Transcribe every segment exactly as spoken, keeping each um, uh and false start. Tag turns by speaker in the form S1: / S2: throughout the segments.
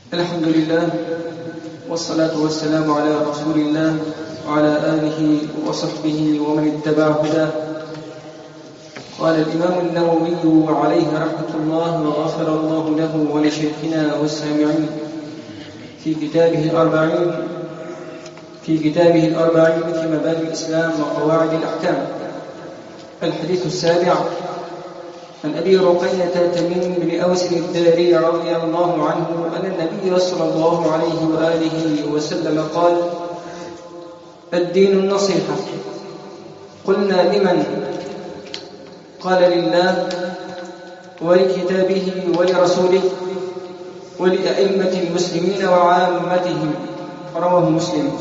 S1: الحمد لله والصلاة والسلام على رسول الله وعلى آله وصحبه ومن اتبع هداه. قال الإمام النووي عليه رحمة الله وغفر الله له ولشيخنا والسامعين في كتابه الأربعين في كتابه الأربعين في مبادئ الإسلام وقواعد الأحكام. الحديث السابع عن أبي رقية تميم بن أوس الداري رضي الله عنه أن النبي صلى الله عليه وآله وسلم قال: الدين النصيحة. قلنا: لمن؟ قال: لله ولكتابه ولرسوله ولأئمة المسلمين وعامتهم. رواه مسلم.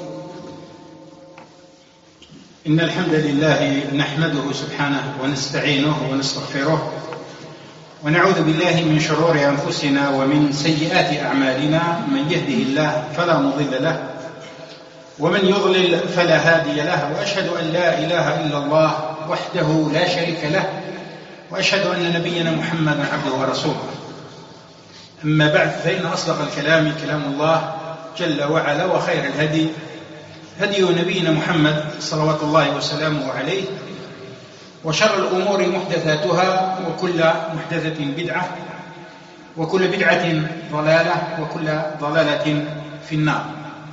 S2: إن الحمد لله نحمده سبحانه ونستعينه ونستغفره ونعوذ بالله من شرور أنفسنا ومن سيئات أعمالنا. من يهده الله فلا مضل له ومن يضلل فلا هادي له، وأشهد أن لا إله إلا الله وحده لا شريك له، وأشهد أن نبينا محمدا عبده ورسوله. أما بعد، فإن أصدق الكلام كلام الله جل وعلا، وخير الهدي هدي نبينا محمد صلوات الله وسلامه عليه، وشر الأمور محدثاتها، وكل محدثة بدعة، وكل بدعة ضلالة، وكل ضلالة في النار.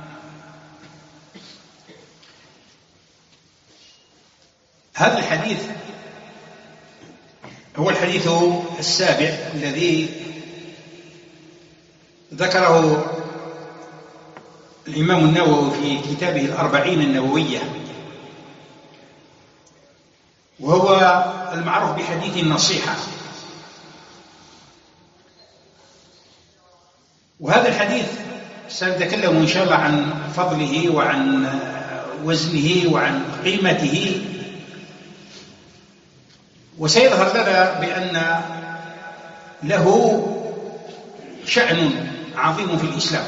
S2: هذا الحديث هو الحديث السابع الذي ذكره الإمام النووي في كتابه الأربعين النووية، وهو المعروف بحديث النصيحة. وهذا الحديث سنتكلم إن شاء الله عن فضله وعن وزنه وعن قيمته، وسيظهر لنا بأن له شأن عظيم في الإسلام،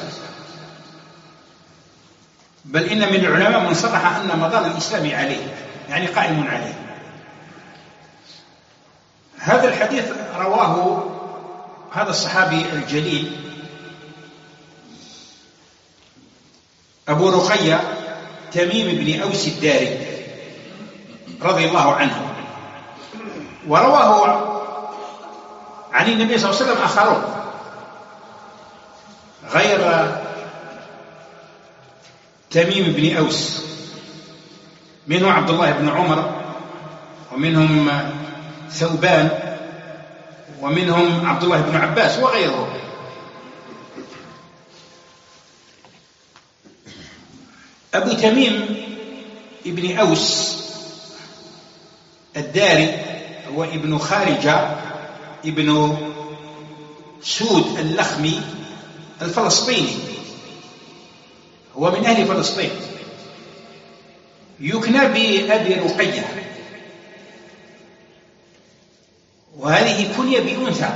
S2: بل إن من العلماء من صرح أن مدار الإسلام عليه، يعني قائم عليه. هذا الحديث رواه هذا الصحابي الجليل أبو رقية تميم بن أوس الداري رضي الله عنه، ورواه عن النبي صلى الله عليه وسلم آخرون غير تميم بن أوس، منهم عبد الله بن عمر، ومنهم ثوبان، ومنهم عبد الله بن عباس وغيره. أبو تميم ابن أوس الداري هو ابن خارجة ابن سود اللخمي الفلسطيني، هو من أهل فلسطين، يكنى بأبي رقية، وهذه كنية بأنثى،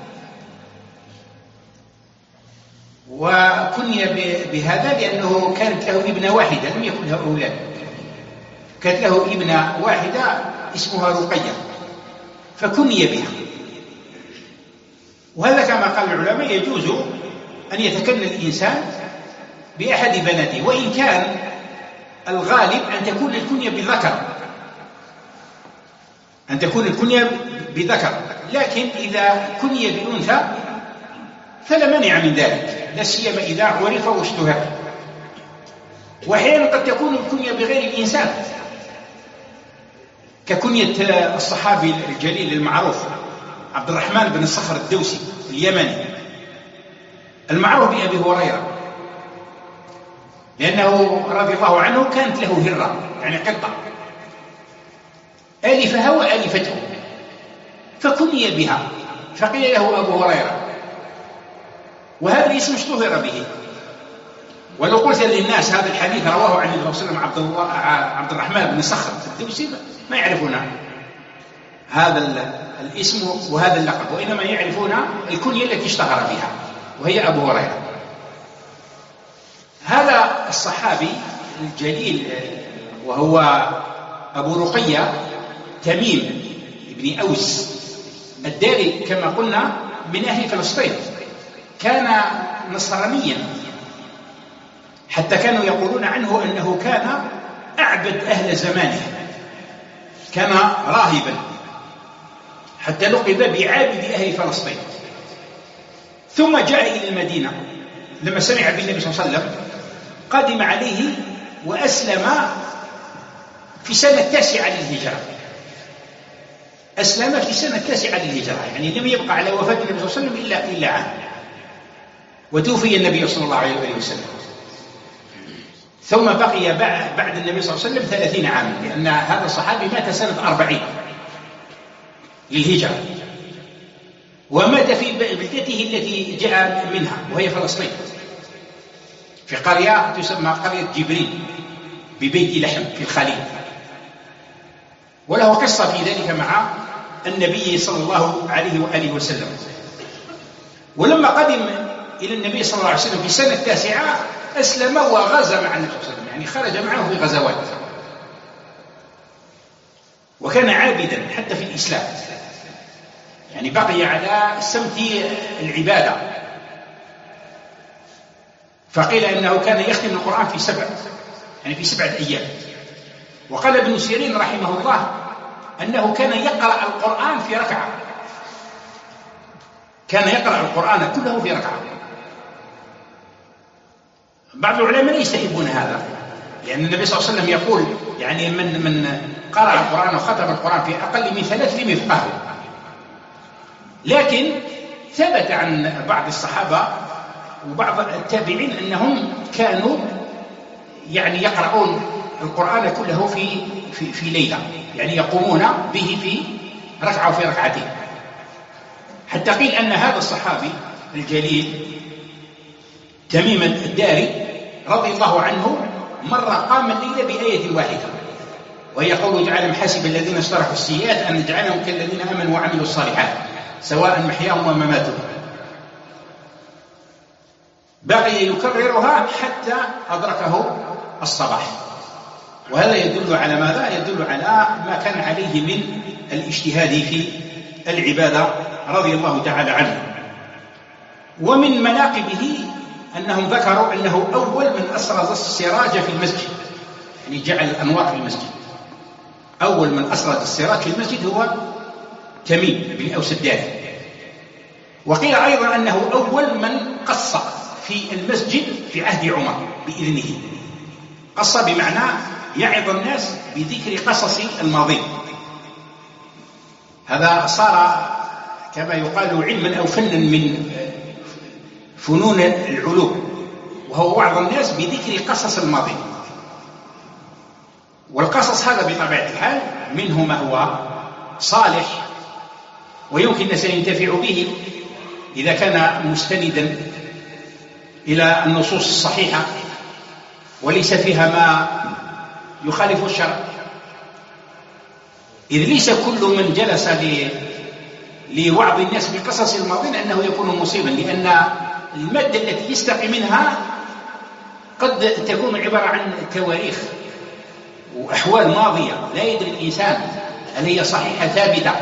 S2: وكنية بهذا لأنه كانت له ابنة واحدة، لم يكن له أولاد، كانت له ابنة واحدة اسمها رقية فكني بها. وهذا كما قال العلماء يجوز أن يتكنى الإنسان بأحد بناته، وإن كان الغالب أن تكون الكنية بذكر، أن تكون الكنية بذكر، لكن إذا كني بأنثى فلا مانع من ذلك، لا سيما إذا عرف واشتهر. وأحيانا قد تكون الكنية بغير الإنسان، ككنية الصحابي الجليل المعروف عبد الرحمن بن الصخر الدوسي اليمني المعروف بأبي هريرة، لأنه رضي الله عنه كانت له هرة، يعني قطة آلفها وآلفته، فكني بها فقيل له أبو هريرة، وهذا الاسم اشتهر به. ولو قلت للناس هذا الحديث رواه عن الرسول صلى الله عليه وسلم عبد الرحمن بن صخر الدوسي ما يعرفون هذا الاسم وهذا اللقب، وإنما يعرفون الكنية التي اشتهر بها وهي أبو هريرة. هذا الصحابي الجليل وهو أبو رقية تميم بن أوس الداري كما قلنا من أهل فلسطين، كان نصرانيا، حتى كانوا يقولون عنه أنه كان أعبد أهل زمانه، كان راهبا، حتى لقب بعابد أهل فلسطين. ثم جاء إلى المدينة لما سمع بالنبي صلى الله عليه وسلم، قدم عليه وأسلم في سنة التاسعة للهجرة. أسلم في سنة التاسعة للهجرة، يعني لم يبقى على وفاة النبي صلى الله عليه وسلم إلا إلا عام، وتوفي النبي صلى الله عليه وسلم. ثم بقي بعد النبي صلى الله عليه وسلم ثلاثين عاما، لأن هذا الصحابي مات سنة أربعين للهجرة، ومات في بلدته التي جاء منها وهي فلسطين، في قرية تسمى قرية جبريل ببيت لحم في الخليل. وله قصة في ذلك مع النبي صلى الله عليه وآله وسلم. ولما قدم إلى النبي صلى الله عليه وسلم في السنة التاسعة أسلم وغزا مع النبي صلى الله عليه وسلم، يعني خرج معه في غزوات، وكان عابدا حتى في الإسلام، يعني بقي على سمت العبادة. فقيل أنه كان يختم القرآن في سبع، يعني في سبعة أيام. وقال ابن سيرين رحمه الله أنه كان يقرأ القرآن في ركعة، كان يقرأ القرآن كله في ركعة. بعض العلماء يستحبون هذا، لأن النبي صلى الله عليه وسلم يقول يعني من من قرأ القرآن وختم القرآن في أقل من ثلاث لم يفقهه. لكن ثبت عن بعض الصحابة وبعض التابعين أنهم كانوا يعني يقرؤون القرآن كله في في في ليلة، يعني يقومون به في ركعة وفي ركعتين. حتى قيل أن هذا الصحابي الجليل تميم الداري رضي الله عنه مرة قام الليلة بآية واحدة، وهي قوله تعالى: حسب الذين اشتركوا السيئات أن نجعلهم كالذين آمنوا وعملوا الصالحات سواء محياهم ومماتهم. بقي يكررها حتى أدركه الصباح. وهذا يدل على ماذا؟ يدل على ما كان عليه من الاجتهاد في العبادة رضي الله تعالى عنه. ومن مناقبه أنهم ذكروا أنه أول من أسرج السراج في المسجد، يعني جعل الأنوار في المسجد. أول من أسرج السراج في المسجد هو تميم بن أوس الداري. وقيل أيضا أنه أول من قص في المسجد في عهد عمر بإذنه. قص بمعنى يعظ الناس بذكر قصص الماضين. هذا صار كما يقال علما أو فنا من فنون العلوم، وهو وعظ الناس بذكر قصص الماضين. والقصص هذا بطبيعة الحال منه ما هو صالح ويمكن الناس ينتفع به إذا كان مستندا إلى النصوص الصحيحة وليس فيها ما يخالف الشرع. إذ ليس كل من جلس لوعظ الناس بقصص الماضين أنه يكون مصيبا، لأن المادة التي يستقي منها قد تكون عبارة عن تواريخ وأحوال ماضية لا يدري الإنسان هل هي صحيحة ثابتة.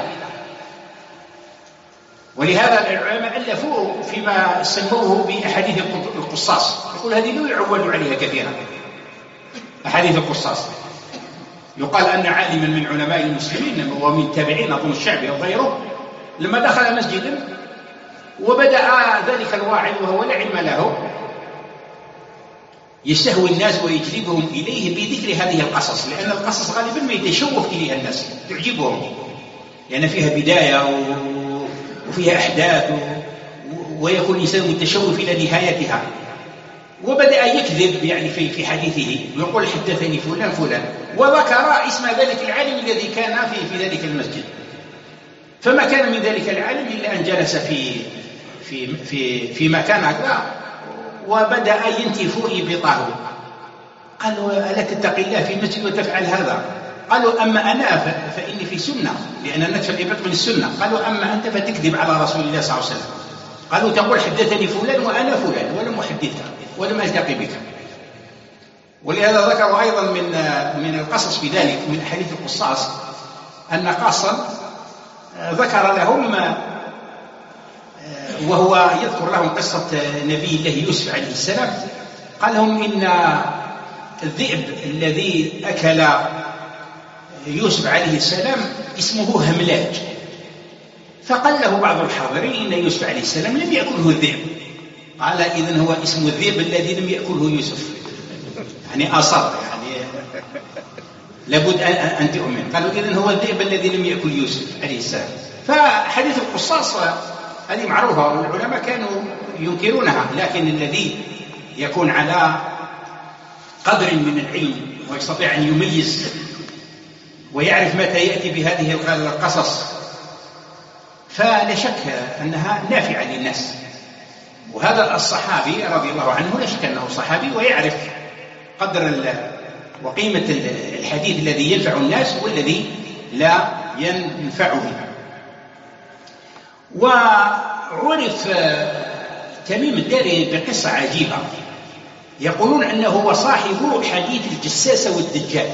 S2: ولهذا العلماء ألفوا فيما سموه بأحاديث القصاص، يقول هذه لا يعول عليها كثيرا. أحاديث القصاص يقال أن عالما من علماء المسلمين ومن التابعين أظن الشعبي أو غيره لما دخل مسجدا وبدأ ذلك الواعظ وهو لا علم له يستهوي الناس ويجلبهم إليه بذكر هذه القصص، لأن القصص غالبا ما يتشوف إليها الناس، تعجبهم لأن فيها بداية وفيها أحداث ويكون الإنسان متشوف إلى نهايتها. وبدأ يكذب يعني في في حديثه ويقول حدثني فلان فلان، وذكر اسم ذلك العالم الذي كان في في ذلك المسجد. فما كان من ذلك العالم إلا أن جلس في في في في مكان هكذا وبدأ ينتف إبطاه. قالوا ألا تتقي الله في المسجد وتفعل هذا؟ قالوا أما أنا فإني في سنة، لأن نتف الإبط من السنة. قالوا أما أنت فتكذب على رسول الله صلى الله عليه وسلم. قالوا تقول حدثني فلان وأنا فلان ولم أحدثك ولم ألتقي بك. ولهذا ذكروا أيضا من من القصص في ذلك من حديث القصاص أن قاصا ذكر لهم وهو يذكر لهم قصة نبي الله يوسف عليه السلام. قال لهم إن الذئب الذي أكل يوسف عليه السلام اسمه هملاج. فقال له بعض الحاضرين إن يوسف عليه السلام لم يأكله الذئب. قال إذن هو اسم الذئب الذي لم يأكله يوسف، يعني أصر، يعني لابد أن تؤمن. قالوا إذن هو الذئب الذي لم يأكل يوسف عليه السلام. فحديث القصاص هذه معروفة والعلماء كانوا ينكرونها، لكن الذي يكون على قدر من العلم ويستطيع أن يميز ويعرف متى يأتي بهذه القصص فلا شك أنها نافعة للناس. وهذا الصحابي رضي الله عنه لا شك أنه صحابي ويعرف قدر وقيمة الحديث الذي ينفع الناس والذي لا ينفعهم. وعرف تميم الداري بقصة عجيبة، يقولون أنه هو صاحب حديث الجساسة والدجال.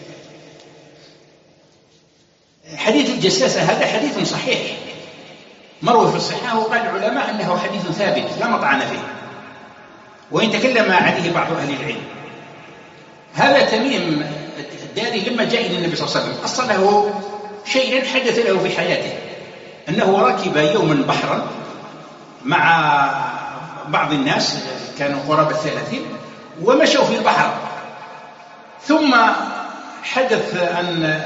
S2: حديث الجساسة هذا حديث صحيح مروي في الصحة، وقال العلماء أنه حديث ثابت لا مطعن فيه، وإن تكلم عليه بعض أهل العلم. هذا تميم الداري لما جاء إلى النبي صلى الله عليه وسلم أصل له شيئا حدث له في حياته، أنه ركب يوما بحرا مع بعض الناس كانوا قرابة الثلاثين ومشوا في البحر، ثم حدث أن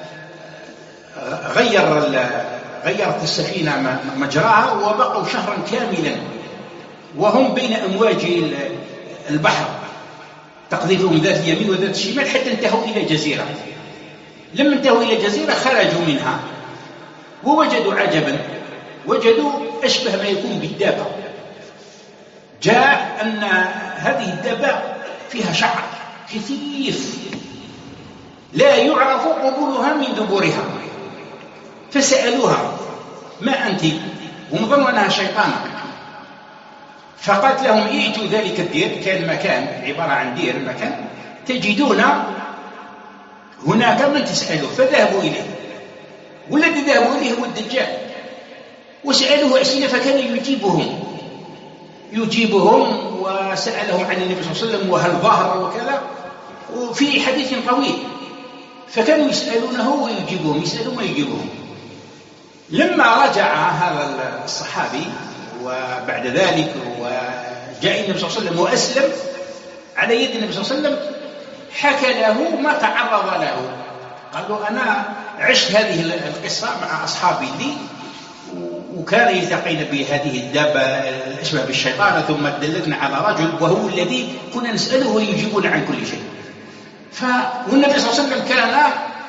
S2: غير غيرت السفينة مجراها وبقوا شهرا كاملا وهم بين أمواج البحر تقذفهم ذات اليمين وذات الشمال حتى انتهوا إلى جزيرة. لما انتهوا إلى جزيرة خرجوا منها ووجدوا عجبا، وجدوا أشبه ما يكون بالدابة. جاء أن هذه الدابة فيها شعر كثيف لا يعرف قبولها من دبورها، فسألوها ما أنت؟ هم ظنوا أنها شيطانة. فقالت لهم ائتوا ذلك الدير، كان مكان عبارة عن دير مكان تجدون هناك من تسألوه. فذهبوا إليه، والذي ذهبوا إليه هو الدجال، وسألوه أسئلة فكان يجيبهم يجيبهم وسألهم عن النبي صلى الله عليه وسلم وهل ظهر وكذا، وفي حديث طويل، فكانوا يسألونه ويجيبهم، يسألون ويجيبهم. لما رجع هذا الصحابي وبعد ذلك وجاء النبي صلى الله عليه وسلم وأسلم على يد النبي صلى الله عليه وسلم، حكى له ما تعرض له. قال له أنا عشت هذه القصة مع أصحابي لي، وكان يلتقين بهذه الدابة الأشبه بالشيطان، ثم دلتنا على رجل وهو الذي كنا نسأله ويجيبنا عن كل شيء. والنبي صلى الله عليه وسلم كان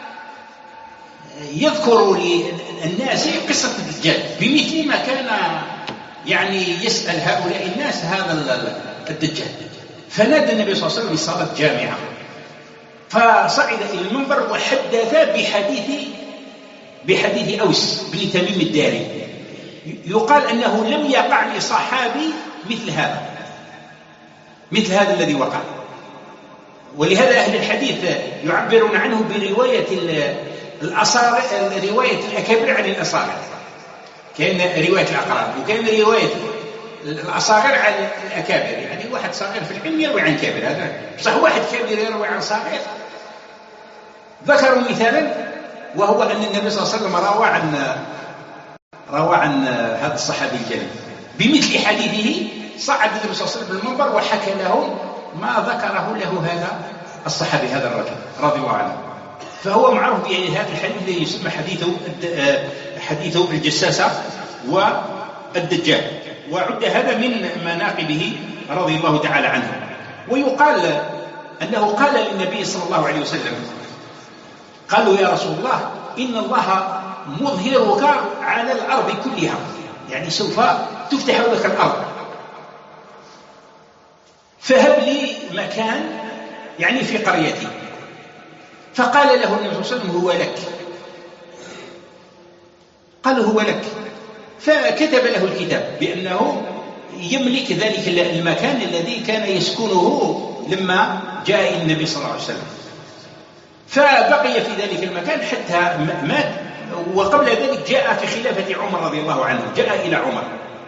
S2: يذكر للناس قصة الدجال بمثل ما كان يعني يسأل هؤلاء الناس هذا الدجال. فنادى النبي صلى الله عليه وسلم صلاة جامعة، فصعد إلى المنبر وحدث بحديث بحديث أوس بن تميم الداري. يقال أنه لم يقع لصحابي مثل هذا مثل هذا الذي وقع. ولهذا أهل الحديث يعبرون عنه برواية الأصاغر، رواية الأكابر عن الأصاغر. كان رواية الأقران، وكان رواية الأصاغر عن الأكابر، يعني واحد صغير في العلم يروي عن كابر، هذا صح واحد كابر يروي عن صغير. ذكروا مثالا وهو أن النبي صلى الله عليه وسلم روى عن روى عن هذا الصحابي الجليل بمثل حديثه. صعد النبي صلى الله عليه وسلم المنبر وحكى لهم ما ذكره له هذا الصحابي هذا الرجل رضي الله عنه. فهو معروف بهذا الحديث الذي يسمى حديث حديث الجساسة والدجال، وعد هذا من مناقبه رضي الله تعالى عنه. ويقال أنه قال للنبي صلى الله عليه وسلم، قالوا يا رسول الله إن الله مظهرك على الأرض كلها، يعني سوف تفتح لك الأرض، فهب لي مكان يعني في قريتي. فقال له النبي صلى الله عليه وسلم هو لك. قال هو لك، فكتب له الكتاب بأنه يملك ذلك المكان الذي كان يسكنه لما جاء النبي صلى الله عليه وسلم. فبقي في ذلك المكان حتى مات. وقبل ذلك جاء في خلافة عمر رضي الله عنه، جاء إلى عمر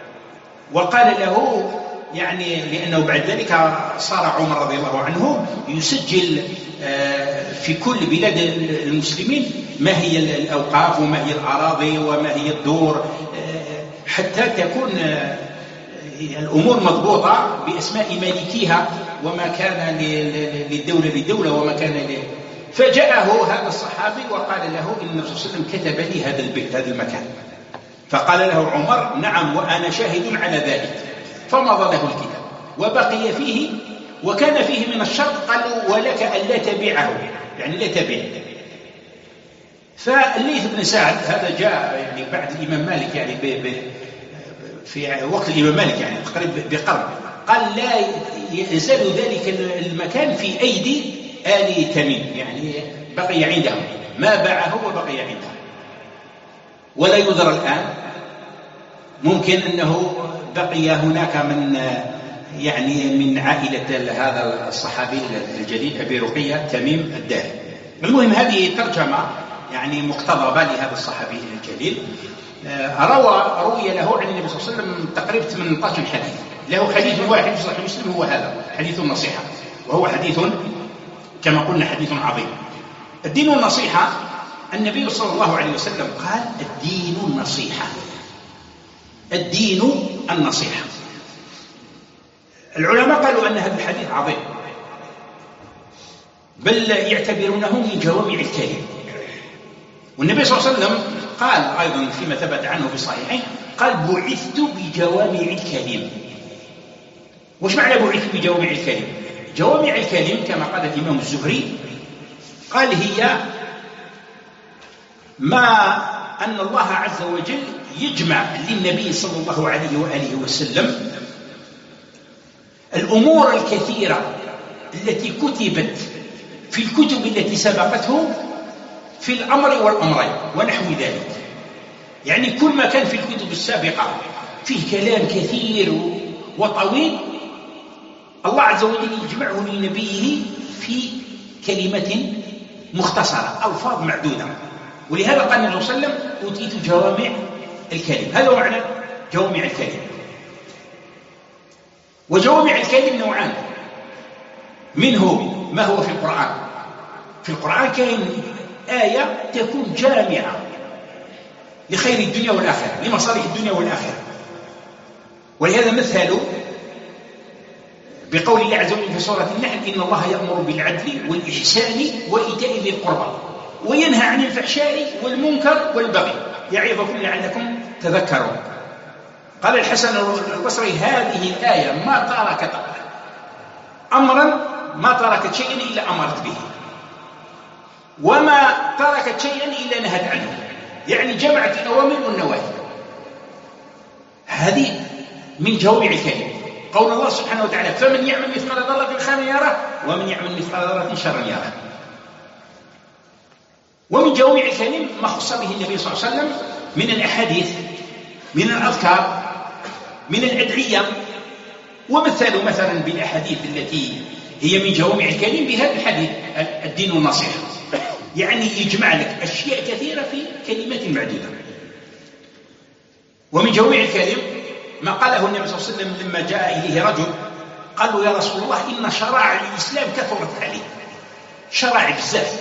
S2: وقال له يعني لأنه بعد ذلك صار عمر رضي الله عنه يسجل في كل بلاد المسلمين ما هي الأوقاف وما هي الأراضي وما هي الدور، حتى تكون الأمور مضبوطة بأسماء مالكيها وما كان للدولة للدولة وما كان ل... فجاءه هذا الصحابي وقال له إن النبي صلى الله عليه وسلم كتب لي هذا البيت هذا المكان. فقال له عمر نعم وأنا شاهد على ذلك، فمضى له الكتاب وبقي فيه، وكان فيه من الشرط قالوا ولك ألا تبيعه، يعني لا تبيع. فالليث بن سعد هذا جاء يعني بعد الإمام مالك يعني ب ب في وقت الإمام مالك يعني تقريبا بقرن، قال لا يزال ذلك المكان في أيدي آل تميم، يعني بقي عندهم ما باعه وبقي عندهم. ولا يدرى الآن، ممكن أنه بقي هناك من يعني من عائلة هذا الصحابي الجليل أبي رقية تميم الداري. المهم هذه ترجمة يعني مقتضبة لهذا الصحابي الجليل. روى روي له عن النبي صلى الله عليه وسلم تقريبا ثمانية عشر حديث، له حديث واحد في صحيح مسلم هو هذا حديث النصيحة، وهو حديث كما قلنا حديث عظيم. الدين النصيحة، النبي صلى الله عليه وسلم قال الدين النصيحة، الدين النصيحة. العلماء قالوا أن هذا الحديث عظيم، بل يعتبرونه من جوامع الكلم. والنبي صلى الله عليه وسلم قال أيضا فيما ثبت عنه في الصحيحين قال بعثت بجوامع الكلم. وش معنى بعثت بجوامع الكلم؟ جوامع الكلم كما قال الإمام الزهري قال هي ما أن الله عز وجل يجمع للنبي صلى الله عليه وآله وسلم الأمور الكثيرة التي كتبت في الكتب التي سبقته في الأمر والأمرين ونحو ذلك. يعني كل ما كان في الكتب السابقة فيه كلام كثير وطويل، الله عز وجل يجمعه لنبيه في كلمة مختصرة، ألفاظ معدودة. ولهذا قال النبي صلى الله عليه وسلم أوتيت جوامع الكلم. هذا هو معنى جوامع الكلم. وجوامع الكلم نوعان، منه ما هو في القرآن. في القرآن كاين آية تكون جامعة لخير الدنيا والآخرة، لمصالح الدنيا والآخرة. ولهذا مثلوا بقول الله عز وجل في سورة النحل إن الله يأمر بالعدل والإحسان وإيتاء ذي القربى وينهى عن الفحشاء والمنكر والبغي يعظكم لعلكم تذكرون. قال الحسن البصري هذه الآية ما تركت أمرا ما تركت شيئا إلا أمرت به، وما تركت شيئا إلا نهت عنه، يعني جمعت الأوامر والنواهي. هذه من جوامع الكلم. قول الله سبحانه وتعالى فمن يعمل مثقال ذرة خيرا يره ومن يعمل مثقال ذرة شرا يره. ومن جوامع الكلم ما خص به النبي صلى الله عليه وسلم من الأحاديث، من الأذكار، من الأدعية. ومثلوا مثلا بالأحاديث التي هي من جوامع الكلم بهذا الحديث الدين النصيحة، يعني يجمع لك أشياء كثيرة في كلمة معدودة. ومن جوامع الكلم ما قاله النبي صلى الله عليه وسلم لما جاء إليه رجل قال له يا رسول الله إن شرائع الإسلام كثرت عليه، شرائع بزاف،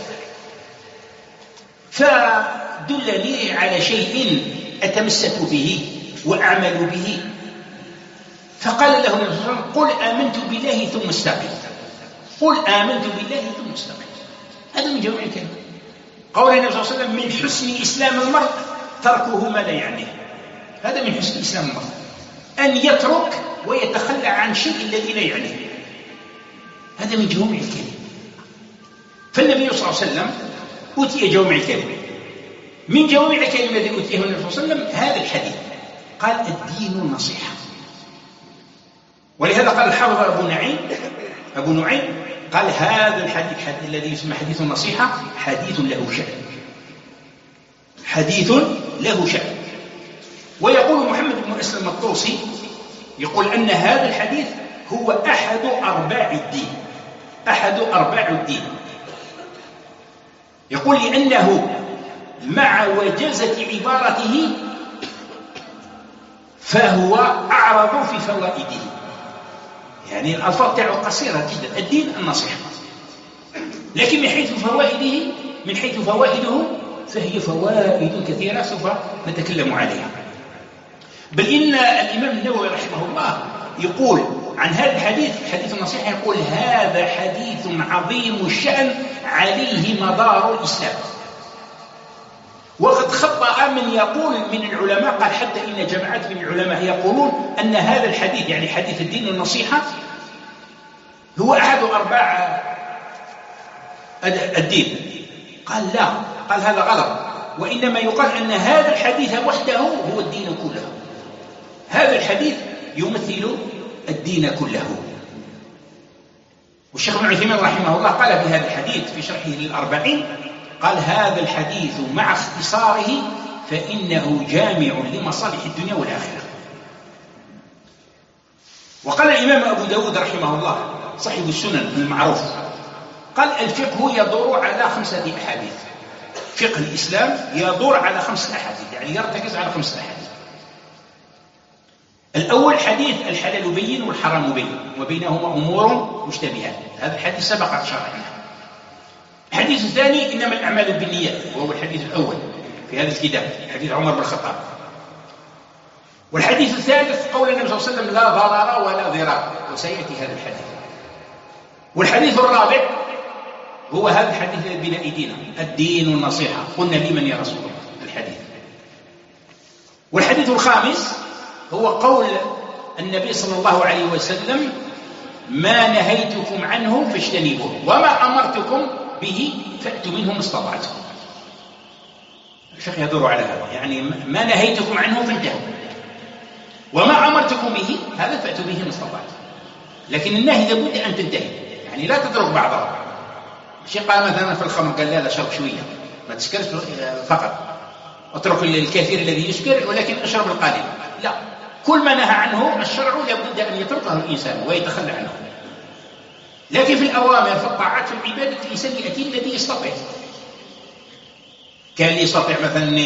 S2: فدلني على شيء أتمسك به وأعمل به. فقال له النبي صلى الله عليه وسلم قل آمنت بالله ثم استقم، قل آمنت بالله ثم استقم. هذا من جوامع الكلم. قول النبي صلى الله عليه وسلم من حسن إسلام المرء تركه ما لا يعنيه. هذا من حسن إسلام المرء أن يترك ويتخلى عن شيء الذي لا يعنيه. هذا من جوامع الكلم. فالنبي صلى الله عليه وسلم أوتي جوامع الكلم. من جوامع الكلم الذي أوتيه النبي صلى الله عليه وسلم هذا الحديث، قال الدين النصيحة. ولهذا قال الحافظ أبو نعيم أبو نعيم قال هذا الحديث الذي يسمى حديث النصيحة حديث له شأن، حديث له شأن. ويقول محمد بن أسلم الطوسي يقول أن هذا الحديث هو أحد أرباع الدين، أحد أرباع الدين. يقول لأنه مع وجازة عبارته
S3: فهو أعرض في فوائده، يعني الألفاظ تاعه قصيرة جدا. الدين النصيحة، لكن من حيث فوائده من حيث فوائده فهي فوائد كثيرة سوف نتكلم عليها. بل إن الإمام النووي رحمه الله يقول عن هذا الحديث، حديث النصيحة، يقول: هذا حديث عظيم الشأن عليه مدار الإسلام. وقد خطأ من يقول من العلماء، قال حتى إن جماعات من العلماء يقولون أن هذا الحديث، يعني حديث الدين والنصيحة، هو أحد أرباع الدين. قال لا، قال هذا غلط، وإنما يقال أن هذا الحديث وحده هو الدين كله. هذا الحديث يمثل الدين كله. والشيخ ابن عثيمين رحمه الله قال في هذا الحديث في شرحه للأربعين، قال: هذا الحديث مع اختصاره فإنه جامع لمصالح الدنيا والآخرة. وقال الإمام أبو داود رحمه الله صاحب السنن المعروف، قال: الفقه يدور على خمسة أحاديث. فقه الإسلام يدور على خمسة أحاديث، يعني يرتكز على خمسة أحاديث. الأول حديث الحلال بين والحرام بين وبينهما أمور مشتبهات، هذا الحديث سبق شرحناه. الحديث الثاني إنما الأعمال بالنيات، وهو الحديث الأول في هذا الكتاب، حديث عمر بن الخطاب. والحديث الثالث قول النبي صلى الله عليه وسلم: لا ضرر ولا ضرار، وسيأتي هذا الحديث. والحديث الرابع هو هذا الحديث الذي بين أيدينا: الدين والنصيحة. قلنا: لمن يا رسول الله؟ الحديث. والحديث الخامس هو قول النبي صلى الله عليه وسلم: ما نهيتكم عنه فاجتنبوه، وما أمرتكم به فأتوا منه ما استطعتم. الشيخ يدور على هذا، يعني ما نهيتكم عنه فانتهوا، وما أمرتكم به هذا فأتوا به ما استطعتم. لكن النهي لابد أن تنتهي، يعني لا تترك بعضها. الشيخ قال مثلا في الخمر، قال: لا لا، شرب شوية، ما تسكرش فقط، اترك الكثير الذي يسكر ولكن اشرب القليل. لا، كل ما نهى عنه الشرع لابد أن يتركه الإنسان ويتخلى عنه. لكن في الأوامر، في الطاعات، في العبادة، الإنسان يأتي الذي يستطيع. كان يستطيع مثلا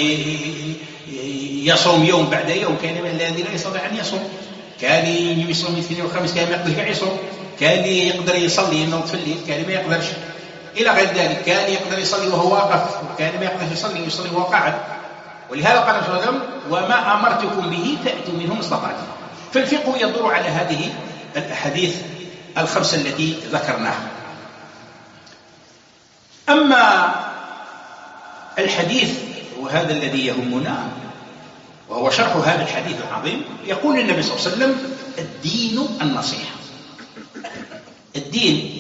S3: يصوم يوم بعد يوم، كان الذي لا يستطيع أن يصوم. كان يصوم الاثنين والخميس، كان ما يقدر يصوم. كان يقدر يصلي ينوض في الليل، كان ما يقدرش، إلى غير ذلك. كان يقدر يصلي وهو واقف، وكان ما يقدر يصلي يصلي وهو قاعد. ولهذا قال صلى الله عليه وسلم: وما أمرتكم به فأتوا منه ما استطعتم. فالفقه يدور على هذه الأحاديث الخمسة التي ذكرناها. أما الحديث وهذا الذي يهمنا وهو شرح هذا الحديث العظيم، يقول النبي صلى الله عليه وسلم: الدين النصيحة. الدين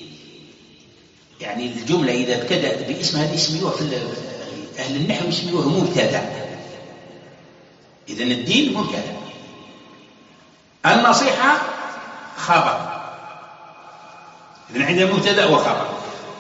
S3: يعني الجملة إذا ابتدأت باسم هذه يسميوها في أهل النحو يسميوها مبتدأ. إذن الدين مبتدأ، النصيحة خبر. إذن عندنا مبتدأ وخبر.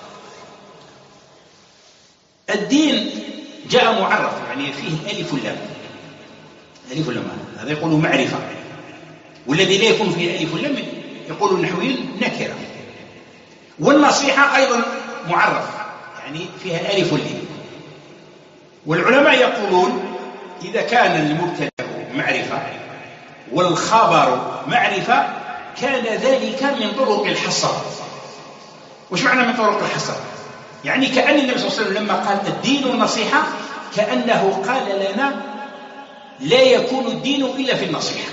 S3: الدين جاء معرف، يعني فيه ألف لام. ألف لام هذا يقولوا معرفة، والذي لا يكون فيه ألف لام يقول النحويين نكرة. والنصيحة أيضا معرف، يعني فيها ألف لام. والعلماء يقولون إذا كان المبتدأ معرفة والخبر معرفة كان ذلك من طرق الحصر. وش معنى من طرق الحصر؟ يعني كأن النبي صلى الله عليه وسلم لما قال الدين والنصيحة كأنه قال لنا لا يكون الدين إلا في النصيحة،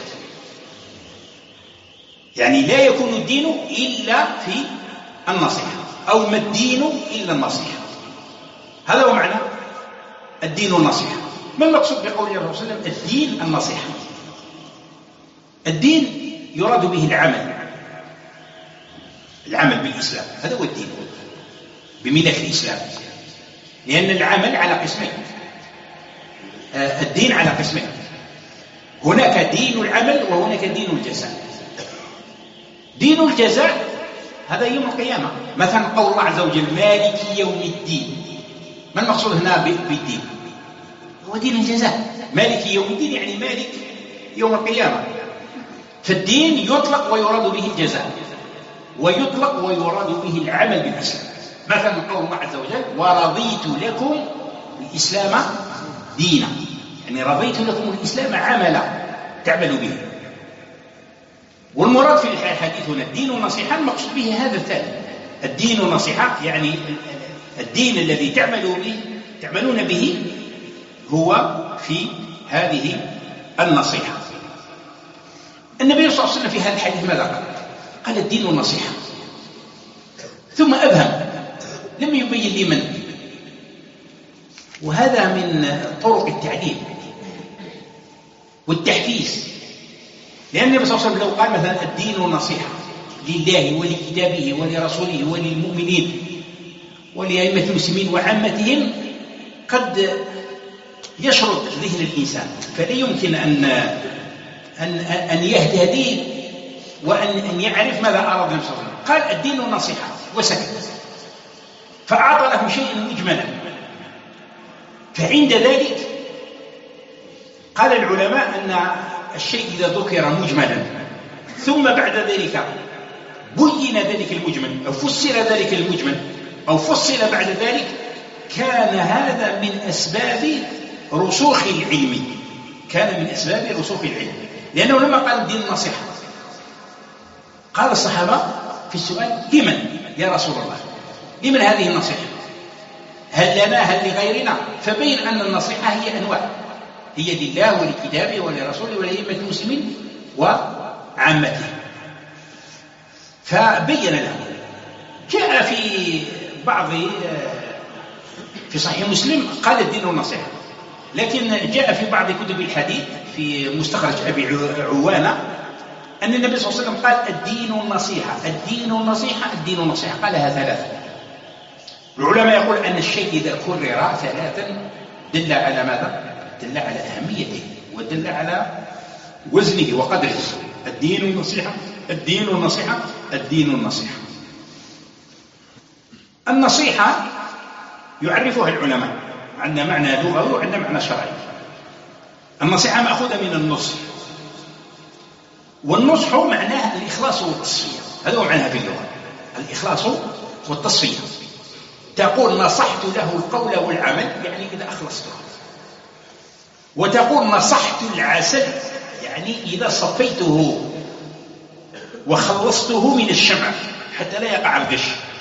S3: يعني لا يكون الدين إلا في النصيحة، أو ما الدين إلا النصيحة. هذا هو معنى الدين النصيحة. ما المقصود بقول النبي صلى الله عليه وسلم الدين النصيحة؟ الدين يراد به العمل، العمل بالإسلام، هذا هو الدين بملة الإسلام. لأن العمل على قسمين، الدين على قسمين، هناك دين العمل وهناك دين الجزاء. دين الجزاء هذا يوم القيامة، مثلا قول الله عز وجل مالك يوم الدين. ما المقصود هنا بالدين؟ هو دين الجزاء. مالك يوم الدين يعني مالك يوم القيامة. فالدين يطلق ويراد به الجزاء، ويطلق ويراد به العمل بالإسلام. مثلا قول الله عز وجل ورضيت لكم الإسلام دينا، يعني رضيت لكم الإسلام عملا. تعمل به. والمراد في الحديث هنا الدين والنصيحة، المقصود به هذا الثاني، الدين والنصيحة، يعني الدين الذي تعملوا به تعملون به هو في هذه النصيحة. النبي صلى الله عليه وسلم في هذا الحديث ماذا قال؟ قال الدين والنصيحة، ثم أبهم لم يبين لمن. وهذا من طرق التعليم والتحفيز، لأن النبي صلى الله عليه وسلم لو قال مثلا الدين والنصيحة لله ولكتابه ولرسوله وللمؤمنين ولأئمة المسلمين وعامتهم، قد يشرد ذهن الإنسان، فلا يمكن أن أن أن يهتدي وأن يعرف ماذا أراد النبي صلى الله عليه وسلم. قال الدين والنصيحة وسكت، فأعطى له شيئا مجملا. فعند ذلك قال العلماء أن الشيء إذا ذكر مجملا ثم بعد ذلك بين ذلك المجمل أو فسر ذلك المجمل أو فصل بعد ذلك، كان هذا من أسباب رسوخ العلم، كان من أسباب رسوخ العلم. لأنه لما قال الدين النصيحة قال الصحابة في السؤال لمن يا رسول الله؟ لمن هذه النصيحة؟ هل لنا هل لغيرنا؟ فبين أن النصيحة هي أنواع، هي لله ولكتابه ولرسوله ولأئمة المسلمين وعامته. فبين له. جاء في بعض في صحيح مسلم قال الدين والنصيحة، لكن جاء في بعض كتب الحديث في مستخرج أبي عوانة أن النبي صلى الله عليه وسلم قال الدين والنصيحة الدين والنصيحة الدين والنصيحة، قالها ثلاثة. العلماء يقول أن الشيء إذا كرر ثلاثا دل على ماذا؟ دل على أهميته ودل على وزنه وقدره. الدين والنصيحة الدين والنصيحة الدين والنصيحة. النصيحة يعرفها العلماء، عندنا معنى لغوي وعندنا معنى شرعي. النصيحة مأخوذة من النصح، والنصح معناه الإخلاص والتصفية، هذا هو معناها في اللغة، الإخلاص والتصفية. تقول نصحت له القول والعمل، يعني إذا أخلصته. وتقول نصحت العسل، يعني إذا صفيته وخلصته من الشمع حتى لا يقع الغش،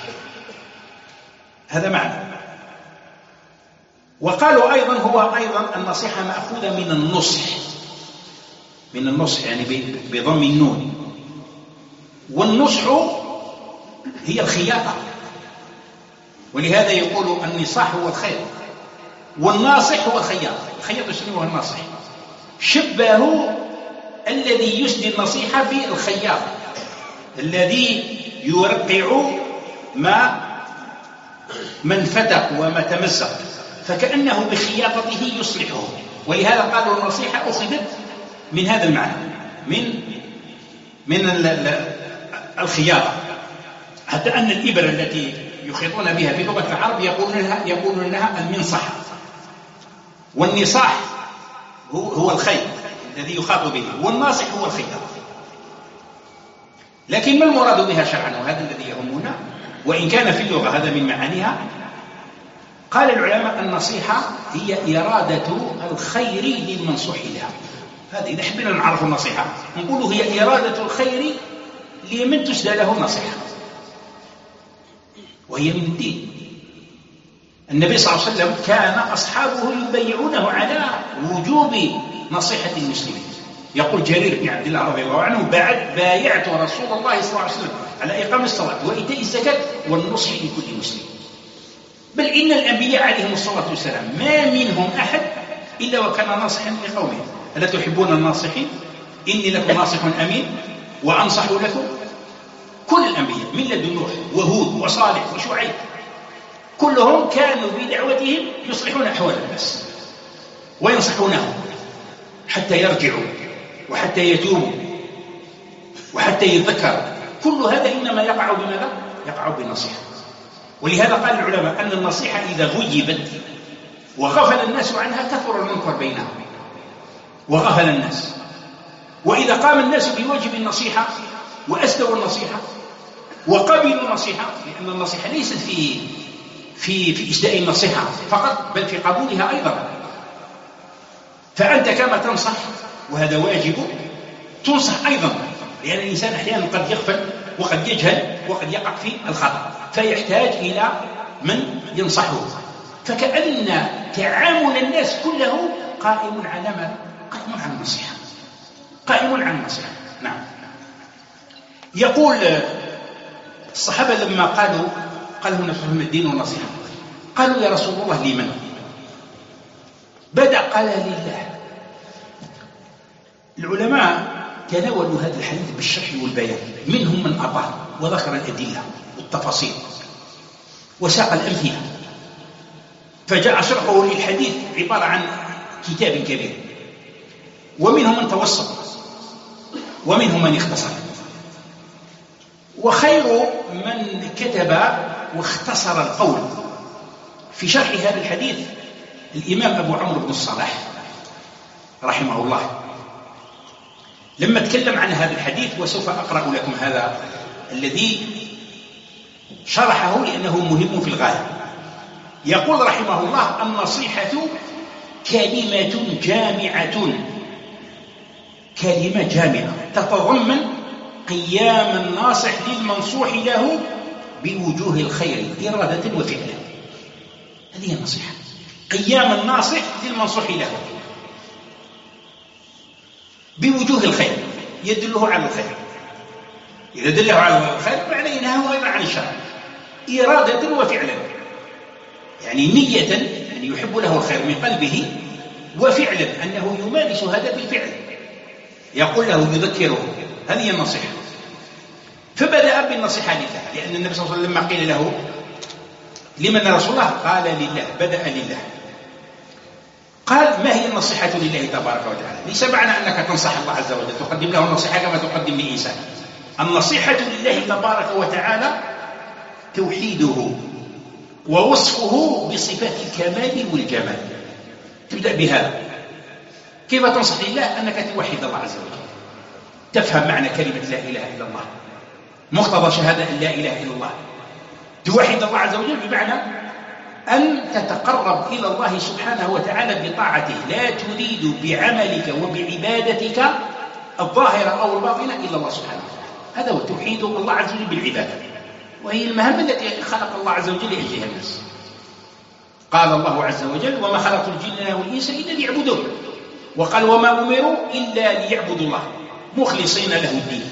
S3: هذا معنى. وقالوا أيضا هو أيضا النصيحة مأخوذة من النصح، من النصح يعني بضم النون. والنصح هي الخياطة، ولهذا يقول النصاح هو الخير والناصح هو الخياط. الخياط شنو هو الناصح؟ شبهوا الذي يسدي النصيحة بالخياط الذي يرقع ما من فتق وما تمزق، فكأنه بخياطته يصلحه. ولهذا قالوا النصيحة أخذت من هذا المعنى، من من الخياطة، حتى أن الإبرة التي يخيطون بها في لغة العرب يقولون لها يقولون لها المنصح. والنصاح هو هو الخيط الذي يخاط به، والناصح هو الخياط. لكن ما المراد بها شرعا؟ وهذا الذي يهمنا، وإن كان في اللغة هذا من معانيها. قال العلماء النصيحة هي إرادة الخير للمنصوح لها. هذا إذا حبينا نعرف النصيحة نقول هي إرادة الخير لمن تسدى له النصيحة، وهي من الدين. النبي صلى الله عليه وسلم كان أصحابه يبايعونه على وجوب نصيحة المسلمين. يقول جرير بن عبد الله رضي الله عنه بعد بايعت رسول الله صلى الله عليه وسلم على إقام الصلاة وإيتاء الزكاة والنصح لكل مسلم. بل إن الأنبياء عليهم الصلاة والسلام ما منهم أحد إلا وكان ناصحا لقومه. ألا تحبون الناصحين؟ إني لكم ناصح أمين وأنصح لكم. كل الأنبياء من لدن نوح وهود وصالح وشعيب كلهم كانوا بدعوتهم يصلحون أحوال الناس وينصحونهم حتى يرجعوا وحتى يتوبوا وحتى يذكروا. كل هذا إنما يقع بماذا؟ يقع بالنصيحة. ولهذا قال العلماء أن النصيحة إذا غيبت وغفل الناس عنها كثر المنكر بينهم وغفل الناس. وإذا قام الناس بواجب النصيحة وأسدوا النصيحة وقبلوا النصيحة، لأن النصيحة ليست في في في إسداء النصيحة فقط بل في قبولها أيضا. فأنت كما تنصح وهذا واجب تنصح أيضا، لأن الإنسان أحيانا قد يغفل وقد يجهل وقد يقع في الخطأ فيحتاج إلى من ينصحه. فكأن تعامل الناس كله قائم على ما؟ قائم على النصيحة، قائم على النصيحة. نعم. يقول الصحابة لما قالوا قالوا نفهم الدين والنصيحة، قالوا يا رسول الله لمن؟ بدأ قال لله. العلماء تناولوا هذا الحديث بالشرح والبيان، منهم من أطال وذكر الأدلة والتفاصيل وساق الأمثلة، فجاء شرحه للحديث عبارة عن كتاب كبير، ومنهم من توسط ومنهم من اختصر. وخير من كتب واختصر القول في شرح هذا الحديث الإمام أبو عمرو بن الصلاح رحمه الله، لما تكلم عن هذا الحديث. وسوف أقرأ لكم هذا الذي شرحه لأنه مهم في الغاية. يقول رحمه الله: النصيحة كلمة جامعة، كلمة جامعة تتضمن قيام الناصح للمنصوح له بوجوه الخير إرادة وفعلا. هذه النصيحة، قيام الناصح للمنصوح له بوجوه الخير، يدله على الخير. إذا دله على الخير معناه ينهاه أيضا عن الشر إرادة وفعلا، يعني نية أن يحب له الخير من قلبه، وفعلا أنه يمارس هذا بالفعل، يقول له يذكره. هذه النصيحة. فبدأ بالنصيحة لله، لأن النبي صلى الله عليه وسلم لما قيل له لمن رسول الله قال لله، بدأ لله. قال: ما هي النصيحة لله تبارك وتعالى؟ ليس معنى أنك تنصح الله عز وجل تقدم له النصيحة كما تقدم لإنسان. النصيحة لله تبارك وتعالى توحيده ووصفه بصفات الكمال والجمال. تبدأ بهذا. كيف تنصح لله؟ أنك توحد الله عز وجل، تفهم معنى كلمة لا إله إلا الله، مقتضى شهادة أن لا إله إلا الله. توحد الله عز وجل بمعنى أن تتقرب إلى الله سبحانه وتعالى بطاعته، لا تريد بعملك وبعبادتك الظاهرة أو الباطنة إلا الله سبحانه وتعالى. هذا هو توحيد الله عز وجل بالعبادة، وهي المهمة التي خلق الله عز وجل لأجلها الناس. قال الله عز وجل: وما خلقت الجن والإنس إلا ليعبدون. وقال: وما أمروا إلا ليعبدوا الله مخلصين له الدين.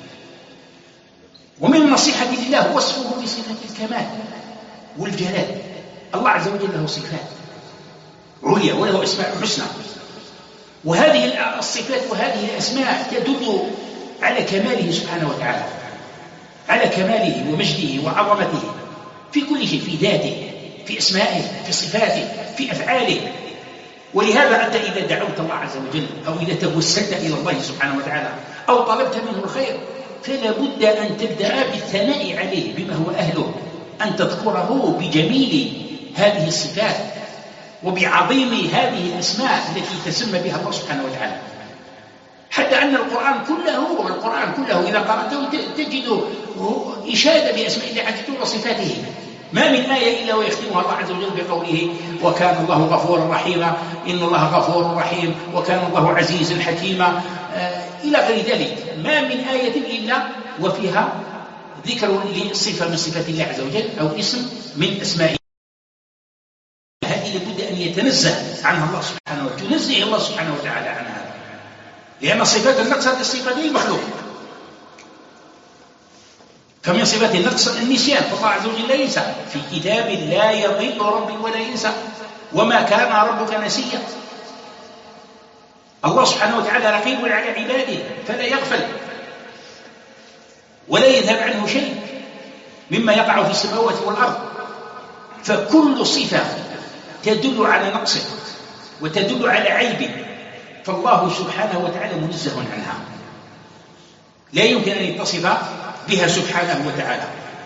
S3: ومن النصيحة لله وصفه بصفة الكمال والجلال. الله عز وجل له صفات عليا وله أسماء حسنى، وهذه الصفات وهذه الأسماء تدل على كماله سبحانه وتعالى، على كماله ومجده وعظمته في كل شيء، في ذاته، في أسمائه، في صفاته، في أفعاله. ولهذا أنت إذا دعوت الله عز وجل أو إذا توسلت إلى الله سبحانه وتعالى أو طلبت منه الخير، فلا بد أن تبدأ بالثناء عليه بما هو أهله، أن تذكره بجميل هذه الصفات وبعظيم هذه الأسماء التي تسمى بها الله سبحانه وتعالى. حتى أن القرآن كله والقرآن كله إذا قرأته تجد إشادة بأسماء الله عز وجل وصفاته. ما من آية إلا ويختمها الله عز وجل بقوله: وكان الله غفورا رحيما، إن الله غفور رحيم، وكان الله عزيزا حكيما، آه إلى غير ذلك. ما من آية إلا وفيها ذكر لصفة من صفات الله عز وجل أو اسم من أسمائه. هذه لابد أن يتنزه عنها الله سبحانه وتعالى، تنزه الله سبحانه وتعالى عن هذا، لأن صفات النقص هذه الصفة دي المخلوق. فمن صفات النقص النسيان، فالله عز وجل لا ينسى، في كتاب لا يضل ربي ولا ينسى وما كان ربك نسيا. الله سبحانه وتعالى رقيب على عباده فلا يغفل ولا يذهب عنه شيء مما يقع في السماوات والأرض. فكل صفة تدل على نقصه وتدل على عيبه فالله سبحانه وتعالى منزه عنها، لا يمكن أن يتصف بها سبحانه وتعالى.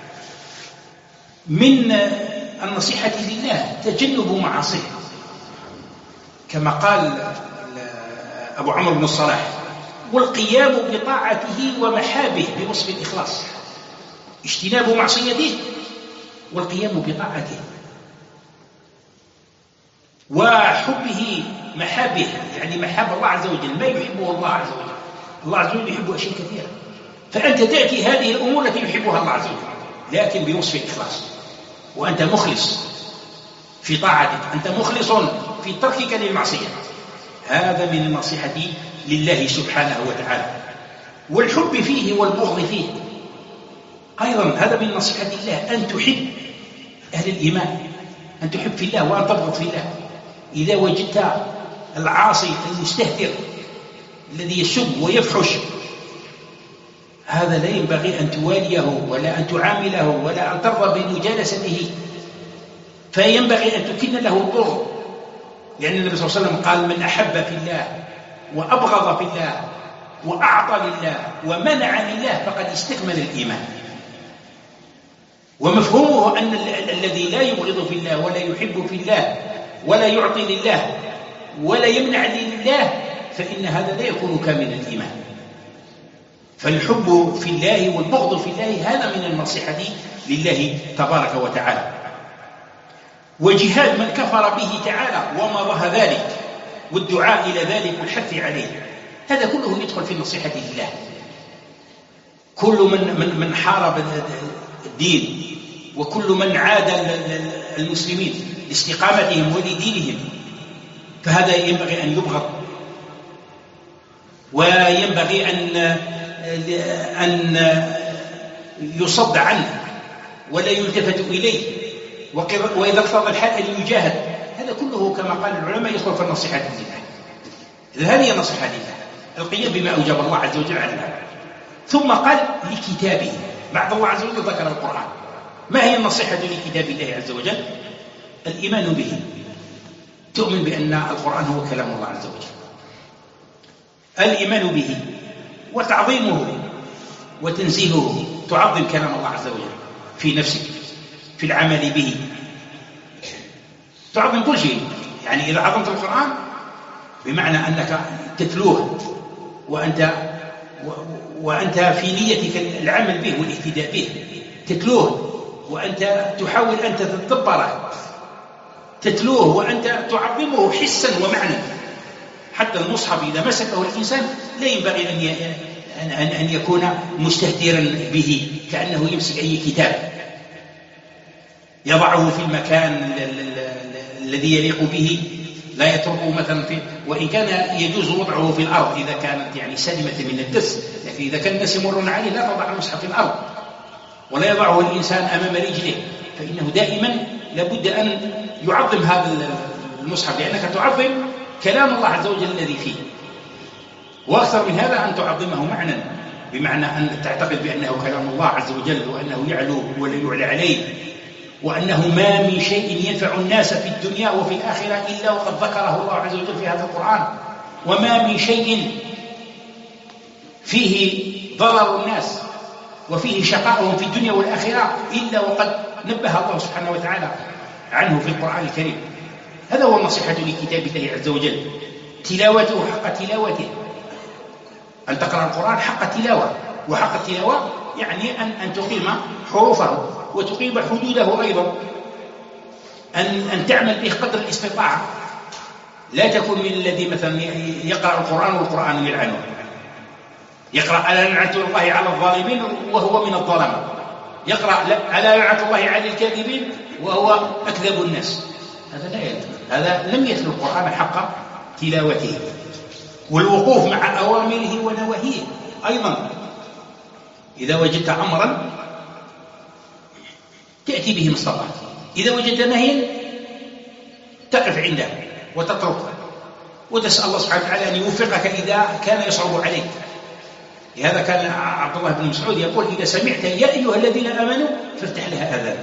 S3: من النصيحة لله تجنب معاصيه، كما قال أبو عمرو بن الصلاح: والقيام بطاعته ومحابه بوصف الإخلاص، اجتناب معصيته والقيام بطاعته وحبه محابه، يعني محاب الله عز وجل، ما يحبه الله عز وجل. الله عز وجل يحب أشياء كثيرة، فأنت تأتي هذه الأمور التي يحبها الله عز وجل، لكن بوصف الإخلاص، وأنت مخلص في طاعتك، أنت مخلص في تركك للمعصية. هذا من النصيحة لله سبحانه وتعالى. والحب فيه والبغض فيه أيضا هذا من نصيحة الله، أن تحب أهل الإيمان، أن تحب في الله وأن تبغض في الله. إذا وجدت العاصي المستهتر الذي يسب ويفحش، هذا لا ينبغي أن تواليه ولا أن تعامله ولا أن ترضى بمجالسته، فينبغي أن تكن له البغض، لأن النبي صلى الله عليه وسلم قال: من أحب في الله وأبغض في الله وأعطى لله ومنع لله فقد استكمل الإيمان. ومفهومه أن الذي لا يبغض في الله ولا يحب في الله ولا يعطي لله ولا يمنع لله، فإن هذا لا يكون كامل الإيمان. فالحب في الله والبغض في الله هذا من النصيحة لله تبارك وتعالى. وجهاد من كفر به تعالى وما ظهر ذلك، والدعاء إلى ذلك والحث عليه، هذا كله يدخل في النصيحة لله. كل من من من حارب الدين، وكل من عاد المسلمين لاستقامتهم ولدينهم، فهذا ينبغي أن يبغض، وينبغي أن أن يصد عنه ولا يلتفت إليه، وإذا اقتضى الحال أن يجاهد. هذا كله كما قال العلماء يدخل في النصيحة لله. إذا هذه النصيحة لله، القيام بما أوجب الله عز وجل علينا. ثم قال لكتابه، بعد الله عز وجل ذكر القرآن. ما هي النصيحة لكتاب الله عز وجل؟ الإيمان به، تؤمن بأن القرآن هو كلام الله عز وجل، الإيمان به وتعظيمه وتنزيهه، تعظم كلام الله عز وجل في نفسك، في العمل به، تعظم كل شيء. يعني إذا عظمت القرآن بمعنى أنك تتلوه وأنت, وأنت في نيتك العمل به والاهتداء به، تتلوه وأنت تحاول أن تتدبره، تتلوه وأنت تعظمه حسا ومعنى. حتى المصحف إذا مسكه الإنسان لا ينبغي أن أن يكون مستهترا به كأنه يمسك أي كتاب، يضعه في المكان الذي يليق به، لا يتركه مثلا في، وإن كان يجوز وضعه في الأرض إذا كانت يعني سلمة من الدس، لكن إذا كان الناس يمرون عليه لا تضع المصحف في الأرض، ولا يضعه الإنسان أمام رجله، فإنه دائما لابد أن يعظم هذا المصحف، لأنك تعظم كلام الله عز وجل الذي فيه. وأكثر من هذا أن تعظمه معنى، بمعنى أن تعتقد بأنه كلام الله عز وجل، وأنه يعلو ولا يعلى عليه، وأنه ما من شيء ينفع الناس في الدنيا وفي الآخرة إلا وقد ذكره الله عز وجل في هذا القرآن، وما من شيء فيه ضرر الناس وفيه شقاؤهم في الدنيا والآخرة إلا وقد نبه الله سبحانه وتعالى عنه في القرآن الكريم. هذا هو النصيحة لكتاب الله عز وجل، تلاوته حق تلاوته، أن تقرأ القرآن حق تلاوة، وحق التلاوة يعني أن أن تقيم حروفه وتقيم حدوده أيضا، أن أن تعمل به قدر الاستطاعة، لا تكون من الذي مثلا يقرأ القرآن والقرآن يلعنه، يقرأ ألا لعنة الله على الظالمين وهو من الظلمة، يقرأ ألا لعنة الله على الكاذبين وهو أكذب الناس. هذا لا يلزم، هذا لم يتلو القرآن حق تلاوته. والوقوف مع أوامره ونواهيه أيضا، إذا وجدت أمرا تأتي به ما استطعت، إذا وجدت نهيا تقف عنده وتتركه، وتسأل الله سبحانه وتعالى أن يوفقك إذا كان يصعب عليك. لهذا كان عبد الله بن مسعود يقول: إذا سمعت يا أيها الذين آمنوا فافتح لها آذان،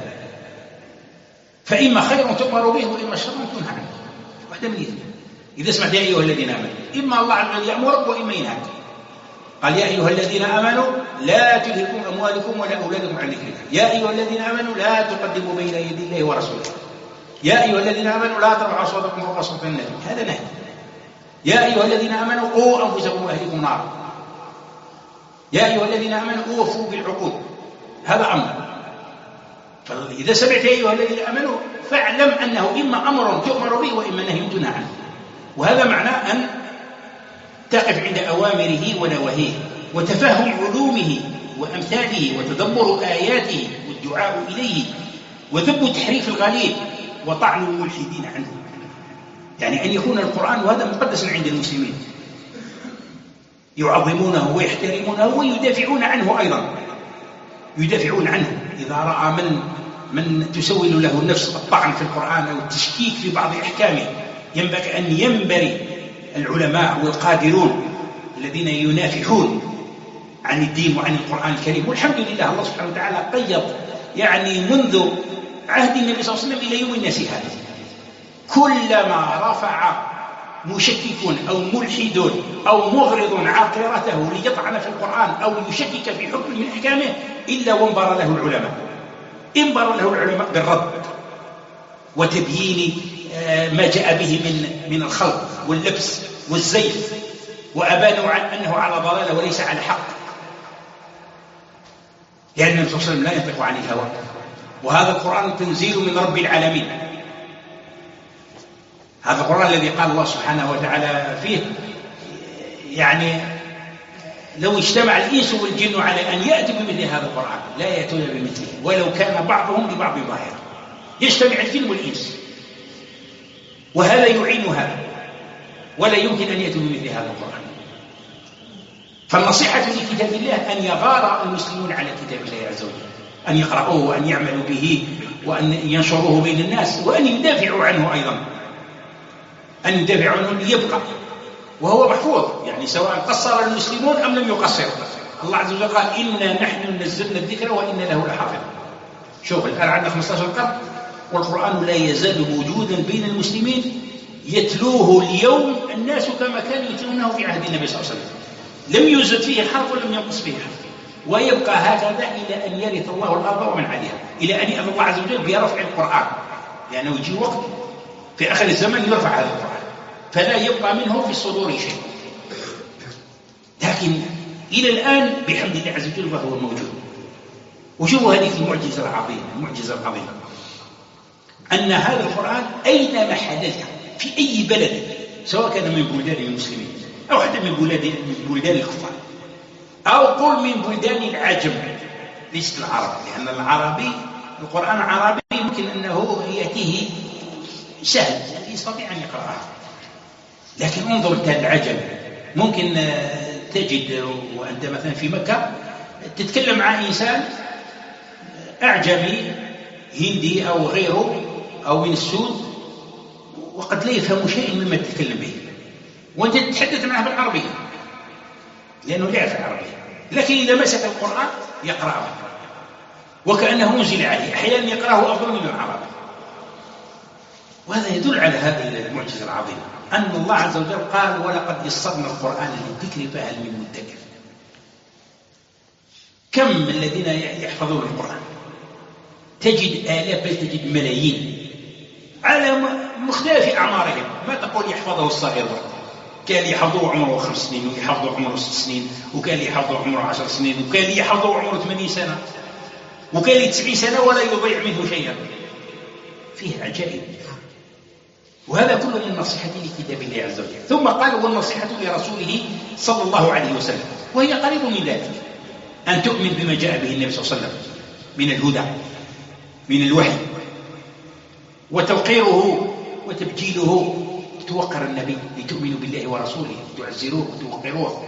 S3: فإما خير تؤمر به وإما شر تنهى عنه. واحدة من الاثنين، إذا سمعت يا أيها الذين آمنوا، إما الله عز وجل يأمرك وإما ينهاك. قال: يا أيها الذين آمنوا لا تلهكم أموالكم ولا أولادكم عن ذكر الله، يا أيها الذين آمنوا لا تقدموا بين يدي الله ورسوله، يا أيها الذين آمنوا لا ترفعوا أصواتكم فوق صوت النبي، هذا نهي. يا أيها الذين آمنوا قوا أنفسكم وأهليكم نارا، يا أيها الذين آمنوا أوفوا بالعقود، هذا أمر. فإذا سمعت يا أيها الذين آمنوا فاعلم أنه إما أمر تؤمر به وإما نهي تنهى عنه. وهذا معناه أن تقف عند أوامره ونواهيه وتفهم علومه وأمثاله وتدبر آياته والدعاء إليه وذب تحريف الغالين وطعن الملحدين عنه. يعني أن يكون القرآن وهذا مقدس عند المسلمين يعظمونه ويحترمونه ويدافعون عنه أيضا، يدافعون عنه. إذا رأى من من تسول له النفس الطعن في القرآن أو التشكيك في بعض أحكامه ينبغي أن ينبري العلماء والقادرون الذين ينافحون عن الدين وعن القرآن الكريم. والحمد لله الله سبحانه وتعالى قيض يعني منذ عهد النبي صلى الله عليه وسلم إلى يوم الناس هذا، كلما رفع مشكك أو ملحد أو مغرض عاقرته ليطعن في القرآن أو يشكك في حكم من أحكامه إلا وانبر له العلماء، انبر له العلماء بالرد وتبيين ما جاء به من من الخلط واللبس والزيف، وأبانوا عن أنه على ضلالة وليس على حق، لأن النبي صلى الله عليه وسلم لا ينطق عن الهوى، وهذا القرآن تنزيل من رب العالمين. هذا القرآن الذي قال الله سبحانه وتعالى فيه يعني لو اجتمع الإنس والجن على أن يأتوا بمثل هذا القرآن لا يأتون بمثله ولو كان بعضهم لبعض ظاهرا. يجتمع الجن والإنس وهذا يعين هذا، ولا يمكن أن يأتوا بمثل هذا القرآن. فالنصيحة لكتاب الله أن يغار المسلمون على كتاب الله عز وجل، أن يقرأوه وأن يعملوا به وأن ينشروه بين الناس وأن يدافعوا عنه أيضا، أن يدافعوا عنه ليبقى وهو محفوظ، يعني سواء قصر المسلمون أم لم يقصروا. الله عز وجل قال إنا نحن نزلنا الذكر وإنا له لحافظ. شوف الآن عندنا خمسة عشر قرن والقرآن لا يزال موجودا بين المسلمين، يتلوه اليوم الناس كما كانوا يتلونه في عهد النبي صلى الله عليه وسلم، لم يزد فيه حرف ولم ينقص فيه حرف، ويبقى هكذا إلى أن يرث الله الأرض ومن عليها، إلى أن يأذن الله عز وجل برفع القرآن، لأنه يجي وقت في آخر الزمن يرفع هذا القرآن فلا يبقى منه في الصدور شيء. لكن إلى الآن بحمد الله عز وجل وهو موجود. وشوفوا هذه المعجزة العظيمة، المعجزة العظيمة أن هذا القرآن أينما حدث في أي بلد سواء كان من بلدان المسلمين أو حتى من بلدان بلدان الكفار أو قل من بلدان العجم ليست العرب، لأن العربي القرآن العربي ممكن أنه يأتيه سهل يستطيع أن يقرأه، لكن انظر إلى العجم ممكن تجد وأنت مثلا في مكة تتكلم مع إنسان أعجمي هندي أو غيره أو من السود وقد لا يفهم شيء مما تتكلم به، وأنت تتحدث معه بالعربية لأنه لا يعرف العربية، لكن إذا مسك القرآن يقرأه وكأنه منزل عليه، أحيانا يقرأه أفضل من العربي. وهذا يدل على هذه المعجزة العظيمة أن الله عز وجل قال ولقد يسرنا القرآن للذكر فهل من مدكر. كم من الذين يحفظون القرآن تجد آلاف بل تجد ملايين على مختلف أعمارهم، ما تقول يحفظه الصغير كان يحفظه عمره خمس سنين ويحفظه عمره ست سنين وكان يحفظه عمره عشر سنين وكان يحفظه عمره ثمانين سنة وكان تسعين سنة ولا يضيع منه شيئا. فيه عجائب، وهذا كله من نصيحة لكتاب الله عز وجل. ثم قال والنصيحة لرسوله صلى الله عليه وسلم، وهي قريب من ذلك، أن تؤمن بما جاء به النبي صلى الله عليه وسلم من الهدى من الوحي، وتوقيره وتبجيله، توقر النبي لتؤمنوا بالله ورسوله تعزروه وتوقروه.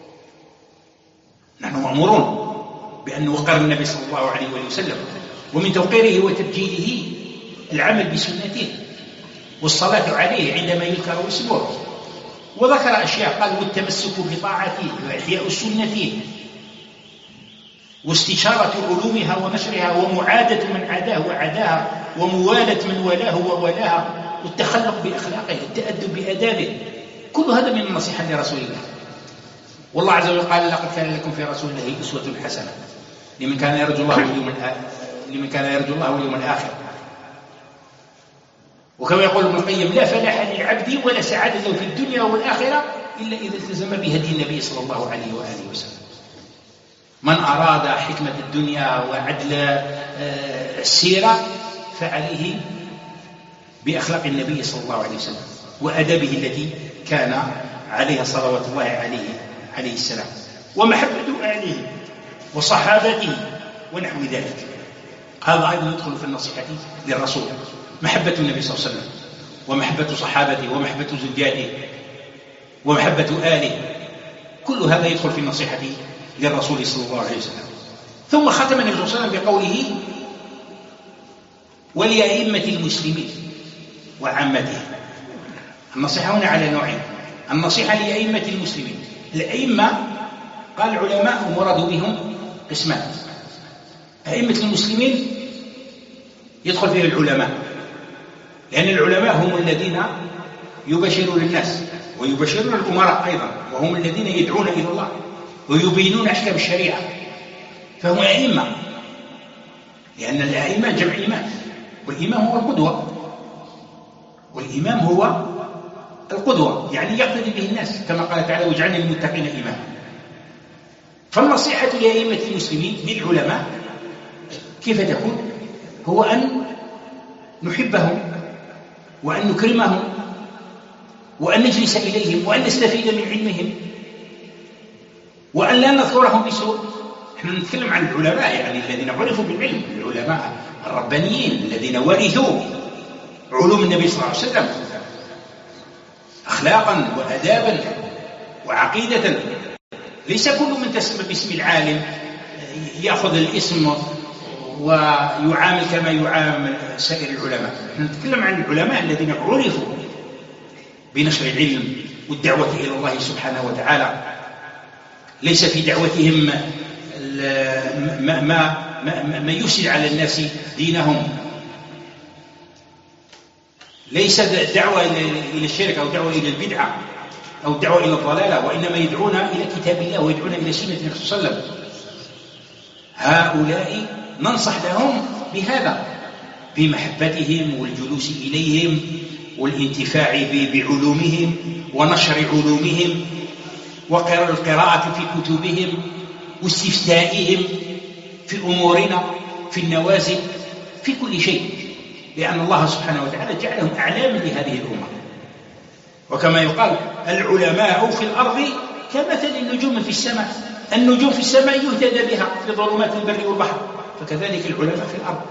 S3: نحن مأمورون بأن نوقر النبي صلى الله عليه وسلم، ومن توقيره وتبجيله العمل بسنته والصلاة عليه عندما يذكر اسمه. وذكر أشياء قال والتمسك بطاعته وإحياء سنته واستشارة علومها ونشرها ومعادة من عاداه وعداها وموالة من والاه وولاها والتخلق بأخلاقه التأدب بأدابه. كل هذا من النصيحة لرسول الله. والله عز وجل قال لقد كان لكم في رسول الله أسوة حسنة لمن كان يرجو الله واليوم لمن كان يرجو الله واليوم الآخر. وكما يقول ابن القيم لا فلاح للعبد ولا سعادة في الدنيا والآخرة إلا إذا التزم بهدي النبي صلى الله عليه وآله وسلم. من أراد حكمة الدنيا وعدل السيرة فعليه بأخلاق النبي صلى الله عليه وسلم وأدبه التي كان عليها صلوات الله عليه عليه السلام، ومحبة آله وصحابته ونحو ذلك. هذا أيضا يدخل في النصيحة للرسول، محبة النبي صلى الله عليه وسلم ومحبة صحابته ومحبة زوجاته ومحبة آله، كل هذا يدخل في النصيحة للرسول صلى الله عليه وسلم. ثم ختم النبي صلى الله عليه وسلم بقوله: ولأئمة المسلمين وعامتهم. النصيحة هنا على نوعين: النصيحة لأئمة المسلمين. الأئمة قال العلماء مراد بهم قسمان: أئمة المسلمين يدخل فيه العلماء، لأن العلماء هم الذين يبشرون الناس ويبشرون الأمراء أيضا، وهم الذين يدعون إلى الله ويبينون أحكام الشريعة، فهم أئمة، لأن الأئمة جمع إمام، والإمام هو القدوة، والإمام هو القدوة، يعني يقتدي به الناس، كما قال تعالى: واجعلنا للمتقين إماما. فالنصيحة لأئمة المسلمين للعلماء كيف تكون؟ هو أن نحبهم وأن نكرمهم وأن نجلس إليهم وأن نستفيد من علمهم وأن لا نذكرهم بسوء. نحن نتكلم عن العلماء، يعني الذين عرفوا بالعلم، العلماء الربانيين الذين ورثوا علوم النبي صلى الله عليه وسلم أخلاقا وأدابا وعقيدة. ليس كل من تسمى باسم العالم يأخذ الاسم ويعامل كما يعامل سائر العلماء. نحن نتكلم عن العلماء الذين عرفوا بنشر العلم والدعوة إلى الله سبحانه وتعالى، ليس في دعوتهم ما, ما, ما, ما يفسد على الناس دينهم، ليس دعوة إلى الشرك أو دعوة إلى البدعة أو دعوة إلى الضلالة، وإنما يدعون إلى كتاب الله ويدعون إلى سنة النبي صلى الله عليه وسلم. هؤلاء ننصح لهم بهذا، بمحبتهم والجلوس إليهم والانتفاع بعلومهم ونشر علومهم والقراءة في كتبهم واستفتائهم في أمورنا في النوازل في كل شيء، لأن الله سبحانه وتعالى جعلهم أعلاما لهذه الأمة. وكما يقال: العلماء في الأرض كمثل النجوم في السماء، النجوم في السماء يهتدى بها في ظلمات البر والبحر، فكذلك العلماء في الأرض.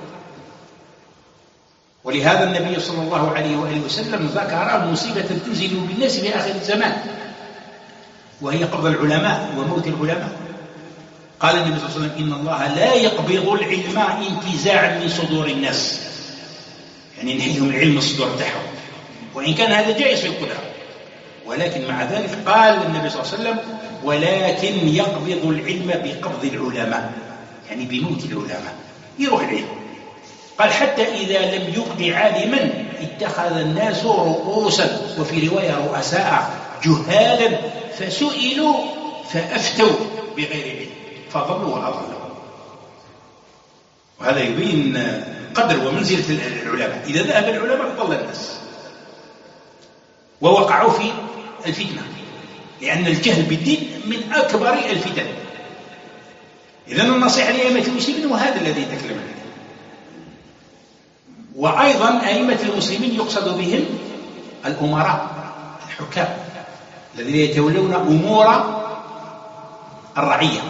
S3: ولهذا النبي صلى الله عليه وآله وسلم ذكر مصيبة تنزل بالناس في آخر الزمان، وهي قبض العلماء وموت العلماء. قال النبي صلى الله عليه وسلم: إن الله لا يقبض العلم انتزاعا من صدور الناس، يعني نحيهم العلم الصدور تاعهم، وإن كان هذا جائز في القدرة، ولكن مع ذلك قال النبي صلى الله عليه وسلم: ولكن يقبض العلم بقبض العلماء، يعني بموت العلماء، يروح العلم. قال: حتى إذا لم يبق عالما اتخذ الناس رؤوسا، وفي رواية رؤساء جهالا، فسئلوا فأفتوا بغير علم فضلوا وأضلوا. وهذا يبين قدر ومنزلة العلماء. إذا ذهب العلماء ضل الناس ووقعوا في الفتنة، لأن الجهل بالدين من أكبر الفتن. إذن النصيحة لأئمة المسلمين وهذا الذي تكلم عنه. وأيضا أئمة المسلمين يقصد بهم الأمراء الحكام الذين يتولون أمور الرعية.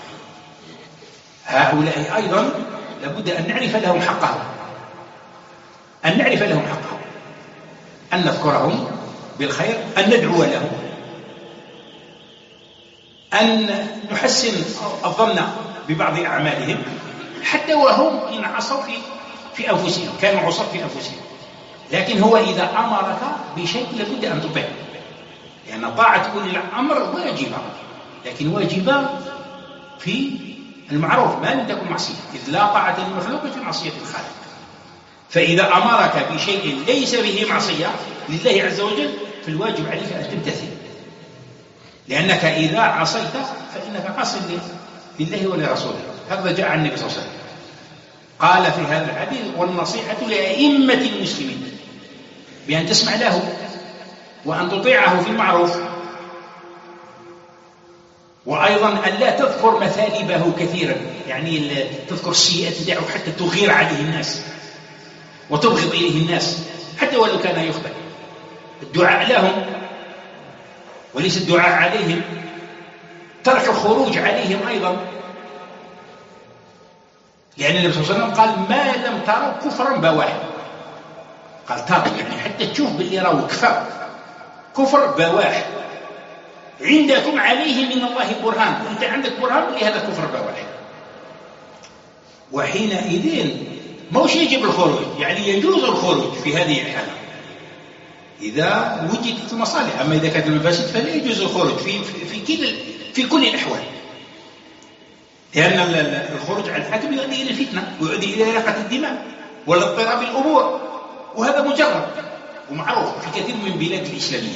S3: هؤلاء أيضا لابد أن نعرف لهم حقهم، أن نعرف لهم حقهم، أن نذكرهم بالخير، أن ندعو لهم، أن نحسن الظن ببعض أعمالهم، حتى وهم إن عصوا في في أنفسهم، كانوا عصوا في أنفسهم. لكن هو إذا أمرك بشيء لابد أن تطيع، لأن طاعة أولي الأمر واجبة، لكن واجبة في المعروف ما لم تكن معصية، إذ لا طاعة للمخلوق في معصية الخالق. فإذا أمرك بشيء ليس به معصية لله عز وجل فالواجب عليك أن تمتثل، لأنك إذا عصيت فإنك عاص لله ولرسوله. هذا جاء عن النبي صلى الله عليه وسلم، قال في هذا الحديث: والنصيحة لأئمة المسلمين، بأن تسمع له وأن تطيعه في المعروف، وأيضا أن لا تذكر مثالبه كثيرا، يعني تذكر السيئات تدعو حتى تغير عليه الناس وتبغض إليه الناس حتى ولو كان يخطئ. الدعاء لهم وليس الدعاء عليهم، ترك الخروج عليهم أيضا، لأن النبي صلى الله عليه وسلم قال ما لم تروا كفرا بواحد، قال تروا يعني حتى تشوف باللي راهو كفر كفر بواحد عندكم عليه من الله برهان، أنت عندك برهان اللي هذا كفر بواحد. وحينئذ موش يجب الخروج، يعني يجوز الخروج في هذه الحالة إذا وجدت المصالح، أما إذا كانت المفاسد فلا يجوز الخروج في في كل في كل الأحوال، لأن الخروج على الحاكم يؤدي إلى الفتنة ويؤدي إلى إراقة الدماء والاضطراب الأمور، وهذا مجرد ومعروف في كثير من بلاد الإسلامية.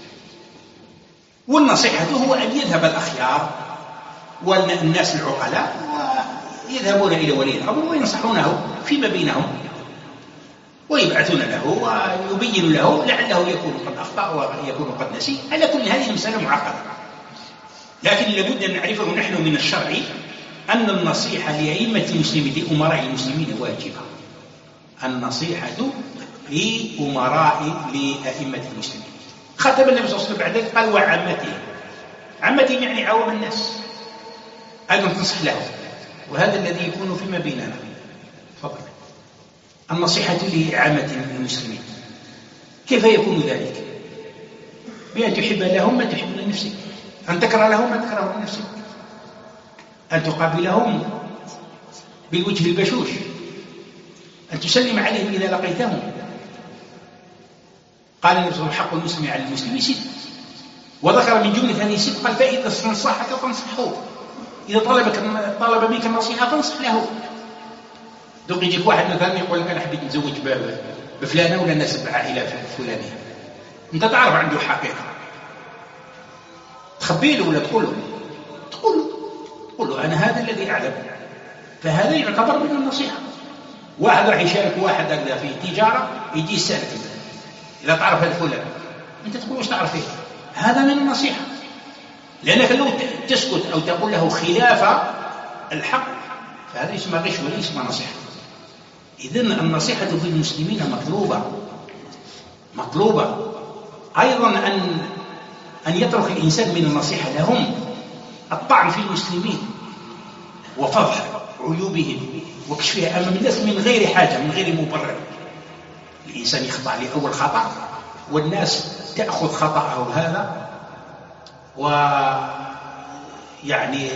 S3: والنصيحة هو أن يذهب الأخيار والناس العقلاء ويذهبون إلى ولي الأمر وينصحونه فيما بينهم ويبعثون له ويبين له لعله يكون قد أخطأ ويكون قد نسي. على كل هذه المسألة معقدة، لكن لابد أن نعرفه نحن من الشرع أن النصيحة لأئمة المسلمين لأمراء المسلمين واجبة. النصيحة لأمراء لأئمة المسلمين. ختم النبي صلى الله عليه وسلم بعد ذلك قال وعامتهم، عامتهم يعني عوام الناس أيضا تنصح لهم، وهذا الذي يكون فيما بيننا. تفضل. النصيحة لعامة المسلمين كيف يكون ذلك؟ بأن تحب لهم ما تحب لنفسك، أن تكره لهم ما تكره لنفسك، أن تقابلهم بالوجه البشوش، أن تسلم عليهم إذا لقيتهم. قال النبي صلى الله عليه وسلم حق المسلم على المسلم ست، وذكر من جملة هذه الست قال فإذا استنصحك فانصحه، إذا طلبك طلب منك النصيحة فانصح له. دوك يجيك واحد مثلا يقول لك أنا حبيت نتزوج بفلانة ولا نسب عائلة فلانية، أنت تعرف عنده حقيقة، تخبي له ولا تقول له؟ تقول له تقول له أنا هذا الذي أعلم، فهذا يعتبر من النصيحة. واحد راح يشارك واحد هكذا في تجارة يجي يسألك إذا تعرف هذا فلان، أنت تقول وش تعرف فيه؟ هذا من النصيحة، لأنك لو تسكت أو تقول له خلاف الحق فهذا يسمى غش ولا يسمى نصيحة. إذن النصيحة في المسلمين مطلوبة مطلوبة أيضا أن أن يترك الإنسان من النصيحة لهم الطعن في المسلمين وفضح عيوبهم وكشفها أمام الناس من غير حاجة من غير مبرر. الإنسان يخطأ لأول خطأ والناس تأخذ خطأه هذا ويعني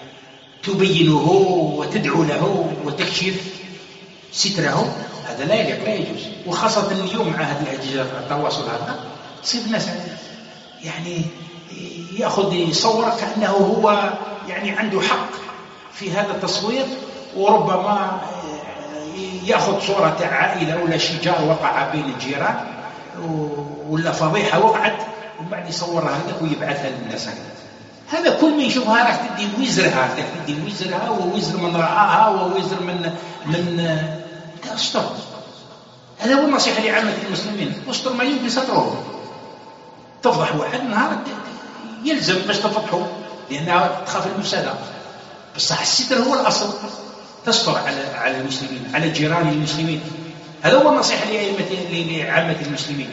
S3: تبينه وتدعو له وتكشف ستره، هذا لا يليق لا يجوز. وخاصة اليوم مع هذه الأجهزة التواصل هذا تصير الناس يعني يأخذ يصور كأنه هو يعني عنده حق في هذا التصوير، وربما يأخذ صورة عائلة ولا شجار وقع بين الجيران ولا فضيحة وقعت وبعد يصورها هذا ويبعثها للناس. هذا كل من يشوفها راح تدي وزرها تدي وزرها ووزر من رآها ووزر من من تستر. هذا هو النصيحة لعامة المسلمين، استر ما يمكن ستره. تفضح واحد نهار يلزم باش تفضحه لأنها تخاف المفسدة، بس الستر هو الأصل، تستر على على المسلمين على جيران المسلمين. هذا هو النصيحة لعامة المسلمين،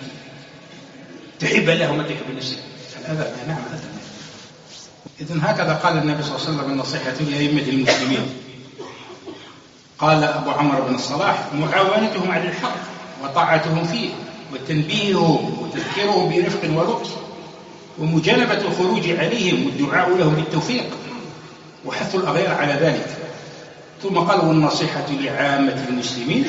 S3: تحب له ما تحب لنفسك. هذا نعم هذا. إذن هكذا قال النبي صلى الله عليه وسلم النصيحة لأئمة المسلمين. قال أبو عمرو بن الصلاح معاونتهم على الحق وطاعتهم فيه وتنبيههم وتذكيرهم برفق ولطف ومجانبة الخروج عليهم والدعاء لهم بالتوفيق وحث الأغيار على ذلك. ثم قال والنصيحة لعامة المسلمين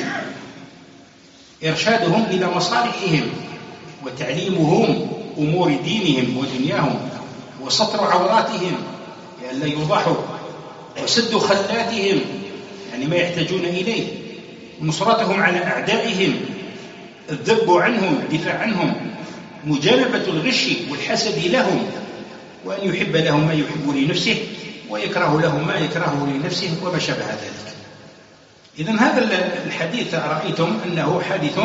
S3: إرشادهم إلى مصالحهم وتعليمهم أمور دينهم ودنياهم وسطر عوراتهم لئلا يوضحوا وسد خلاتهم يعني ما يحتاجون إليه ونصرتهم على أعدائهم الذب عنهم الدفاع عنهم مجانبة الغش والحسد لهم وأن يحب لهم ما يحب لنفسه ويكره لهم ما يكره لنفسه وما شابه ذلك. إذن هذا الحديث رأيتم أنه حديث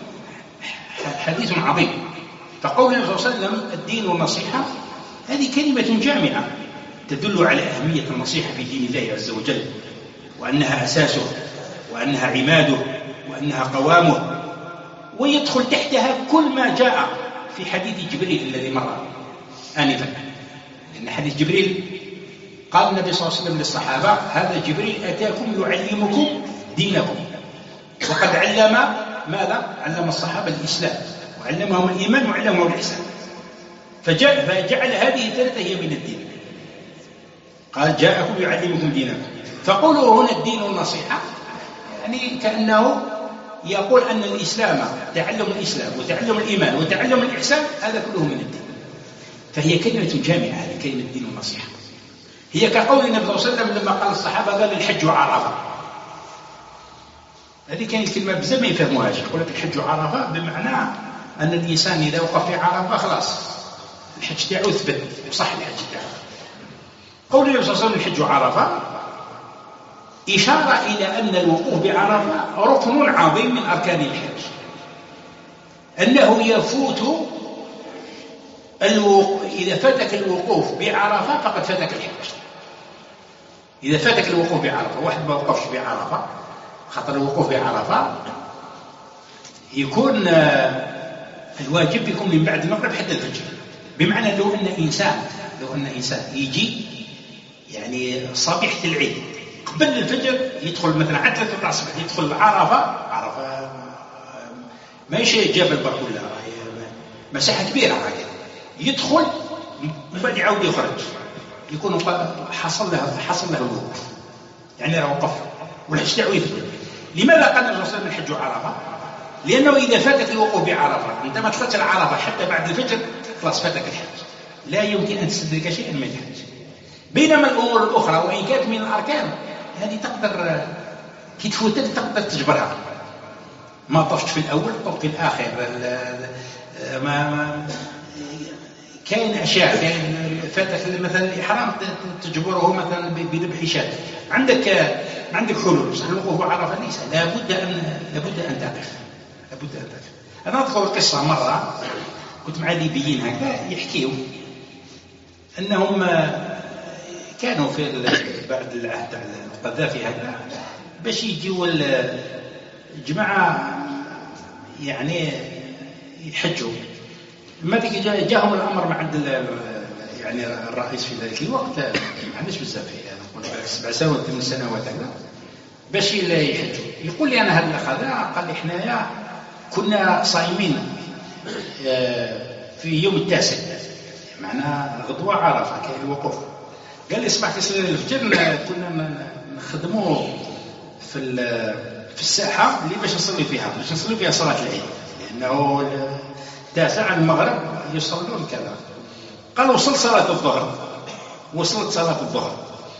S3: حديث عظيم. فقول النبي صلى الله عليه وسلم الدين النصيحة هذه كلمة جامعة تدل على أهمية النصيحة في دين الله عز وجل، وأنها أساسه وأنها عماده وأنها قوامه، ويدخل تحتها كل ما جاء في حديث جبريل الذي مر آنفا، لأن حديث جبريل قال النبي صلى الله عليه وسلم للصحابة: هذا جبريل أتاكم يعلمكم دينكم. وقد علم ماذا؟ علم الصحابة الإسلام، وعلمهم الإيمان، وعلمهم الإحسان. فجعل هذه الثلاثة هي من الدين. قال: جاءكم يعلمكم دينكم. فقولوا هنا الدين والنصيحة، يعني كأنه يقول أن الإسلام، تعلم الإسلام وتعلم الإيمان وتعلم الإحسان، هذا كله من الدين. فهي كلمة جامعة لكلمة الدين والنصيحة. هي كقول النبي صلى الله عليه وسلم لما قال الصحابة: قال الحج عرفة. هذه كانت كلمة بزاف ما يفهموهاش. يقول لك الحج عرفة بمعنى أن الإنسان إذا وقف في عرفة خلاص الحج تاعو ثبت وصح الحج تاعو. قول النبي صلى الله عليه وسلم الحج عرفة إشارة إلى أن الوقوف بعرفة ركن عظيم من أركان الحج، أنه يفوت الوقوف. إذا فاتك الوقوف بعرفة فقد فاتك الحج. إذا فاتك الوقوف بعرفة، واحد ما وقفش بعرفة، خاطر الوقوف بعرفة يكون الواجب يكون من بعد المغرب حتى الفجر. بمعنى لو أن إنسان لو أن إنسان يجي يعني صبيحة العيد قبل الفجر، يدخل مثلا على ثلاثة تاع الصبح، يدخل عرفة. عرفة ماشي جبل بركولا، مساحة كبيرة راهي، يدخل ومن بعد يعاود يخرج، يكون حصل له حصل له الوقوف، يعني راه وقف والحج تاعو يثبت. لماذا قال الرسول صلى الله عليه وسلم الحج عرفة؟ لأنه إذا فاتك الوقوف بعرفة، أنت ما دخلتش العرفة حتى بعد الفجر، خلاص فاتك الحج، لا يمكن أن تستدرك شيئا من الحج. بينما الأمور الأخرى وإن كانت من الأركان هذه تقدر كي تفوتك تقدر تجبرها. ما طفت في الأول طفت في الآخر، ما كاين أشياء، كاين فاتك مثلا الإحرام تجبره مثلا بذبح شاة، عندك ما عندك حلول. بصح الوقوف بعرفة ليس، لابد أن لابد أن تقف لابد أن تقف. أنا أذكر قصة مرة كنت مع ليبيين هكذا يحكيوا أنهم كانوا في بعد العهد القذافي هكذا باش يجيوا الجماعة يعني يحجوا. ما ديك جاهم الأمر مع عند يعني الرئيس في ذلك الوقت، ما عندناش بزاف، نقول لك سبع سنوات ثمان سنوات هكذا باش يحجوا. يقول لي أنا هذا الأخذ، قال لي حنايا كنا صايمين في يوم التاسع، معناها غدوة عرفة كاين الوقوف. قال لي صباح كي صلينا الفجر كنا نخدموا في في الساحة اللي باش نصلي فيها باش نصلي فيها صلاة العيد، لأنه التاسع المغرب يصلون كذا. قال وصل صلاة الظهر، وصلت صلاة الظهر.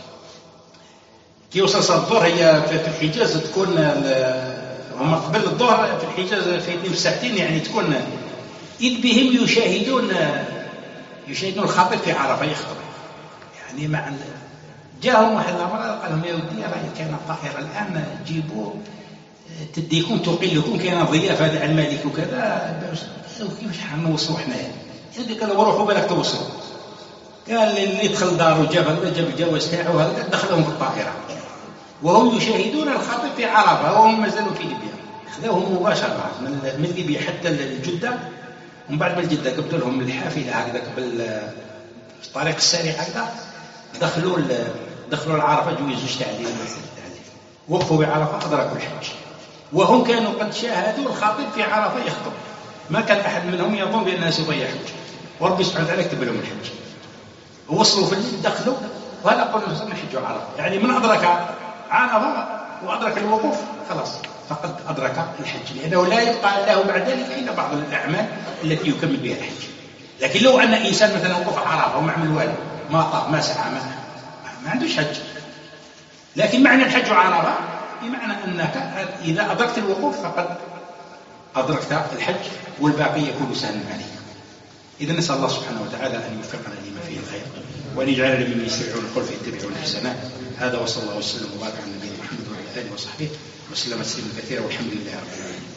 S3: كي وصل صلاة الظهر هي في الحجاز تكون هم قبل الظهر في الحجاز في اثنين ساعتين، يعني تكون إذ بهم يشاهدون يشاهدون الخطيب في عرفة يخطب. يعني مع جاءهم واحد الأمر قال لهم يا ودي راه كان الطائرة الآن جيبوا تديكم تقلكم، كاين ضيافة هذا الملك وكذا، كيفاش حنوصلوا حنايا؟ يعني قالوا روحوا بالك توصلوا. قال اللي دخل دارو جاب جاب الجواز تاعو هذا دخلهم في الطائرة وهم يشاهدون الخطيب في عرفة وهم مازالوا في ليبيا. خذوهم مباشرة من ليبيا حتى الجدة، ومن بعد من الجدة قبلوا لهم الحافلة هكذا قبل الطريق السريع هكذا، دخلوا دخلوا العرفة جوزوا تعليم وقفوا بعرفة أدركوا الحج، وهم كانوا قد شاهدوا الخطيب في عرفة يخطب. ما كان أحد منهم يظن بأنه سوف يحج، وربي سبحانه وتعالى كتب لهم الحج. ووصلوا في الليل دخلوا، وهذا قول الرسول الحج عرفة. يعني من أدرك عرفة وأدرك الوقوف خلاص فقد أدرك الحج، لأنه لا يبقى له بعد ذلك إلا بعض الأعمال التي يكمل بها الحج. لكن لو أن إنسان مثلا وقف عرفة وما عمل والو، ما طاف ما سعى ما, ما عندوش حج. لكن معنى الحج عرفة بمعنى أنك إذا أدركت الوقوف فقد أدركت الحج، والباقي يكون سهلا عليك. إذا نسأل الله سبحانه وتعالى أن يوفقنا لما فيه الخير، وأن يجعلنا ممن يستمعون القول فيتبعون الحسنات. هذا وصلى الله وسلم وبارك على نبينا محمد وعلى آله وصحبه وسلم تسليما كثيرا، والحمد لله رب العالمين.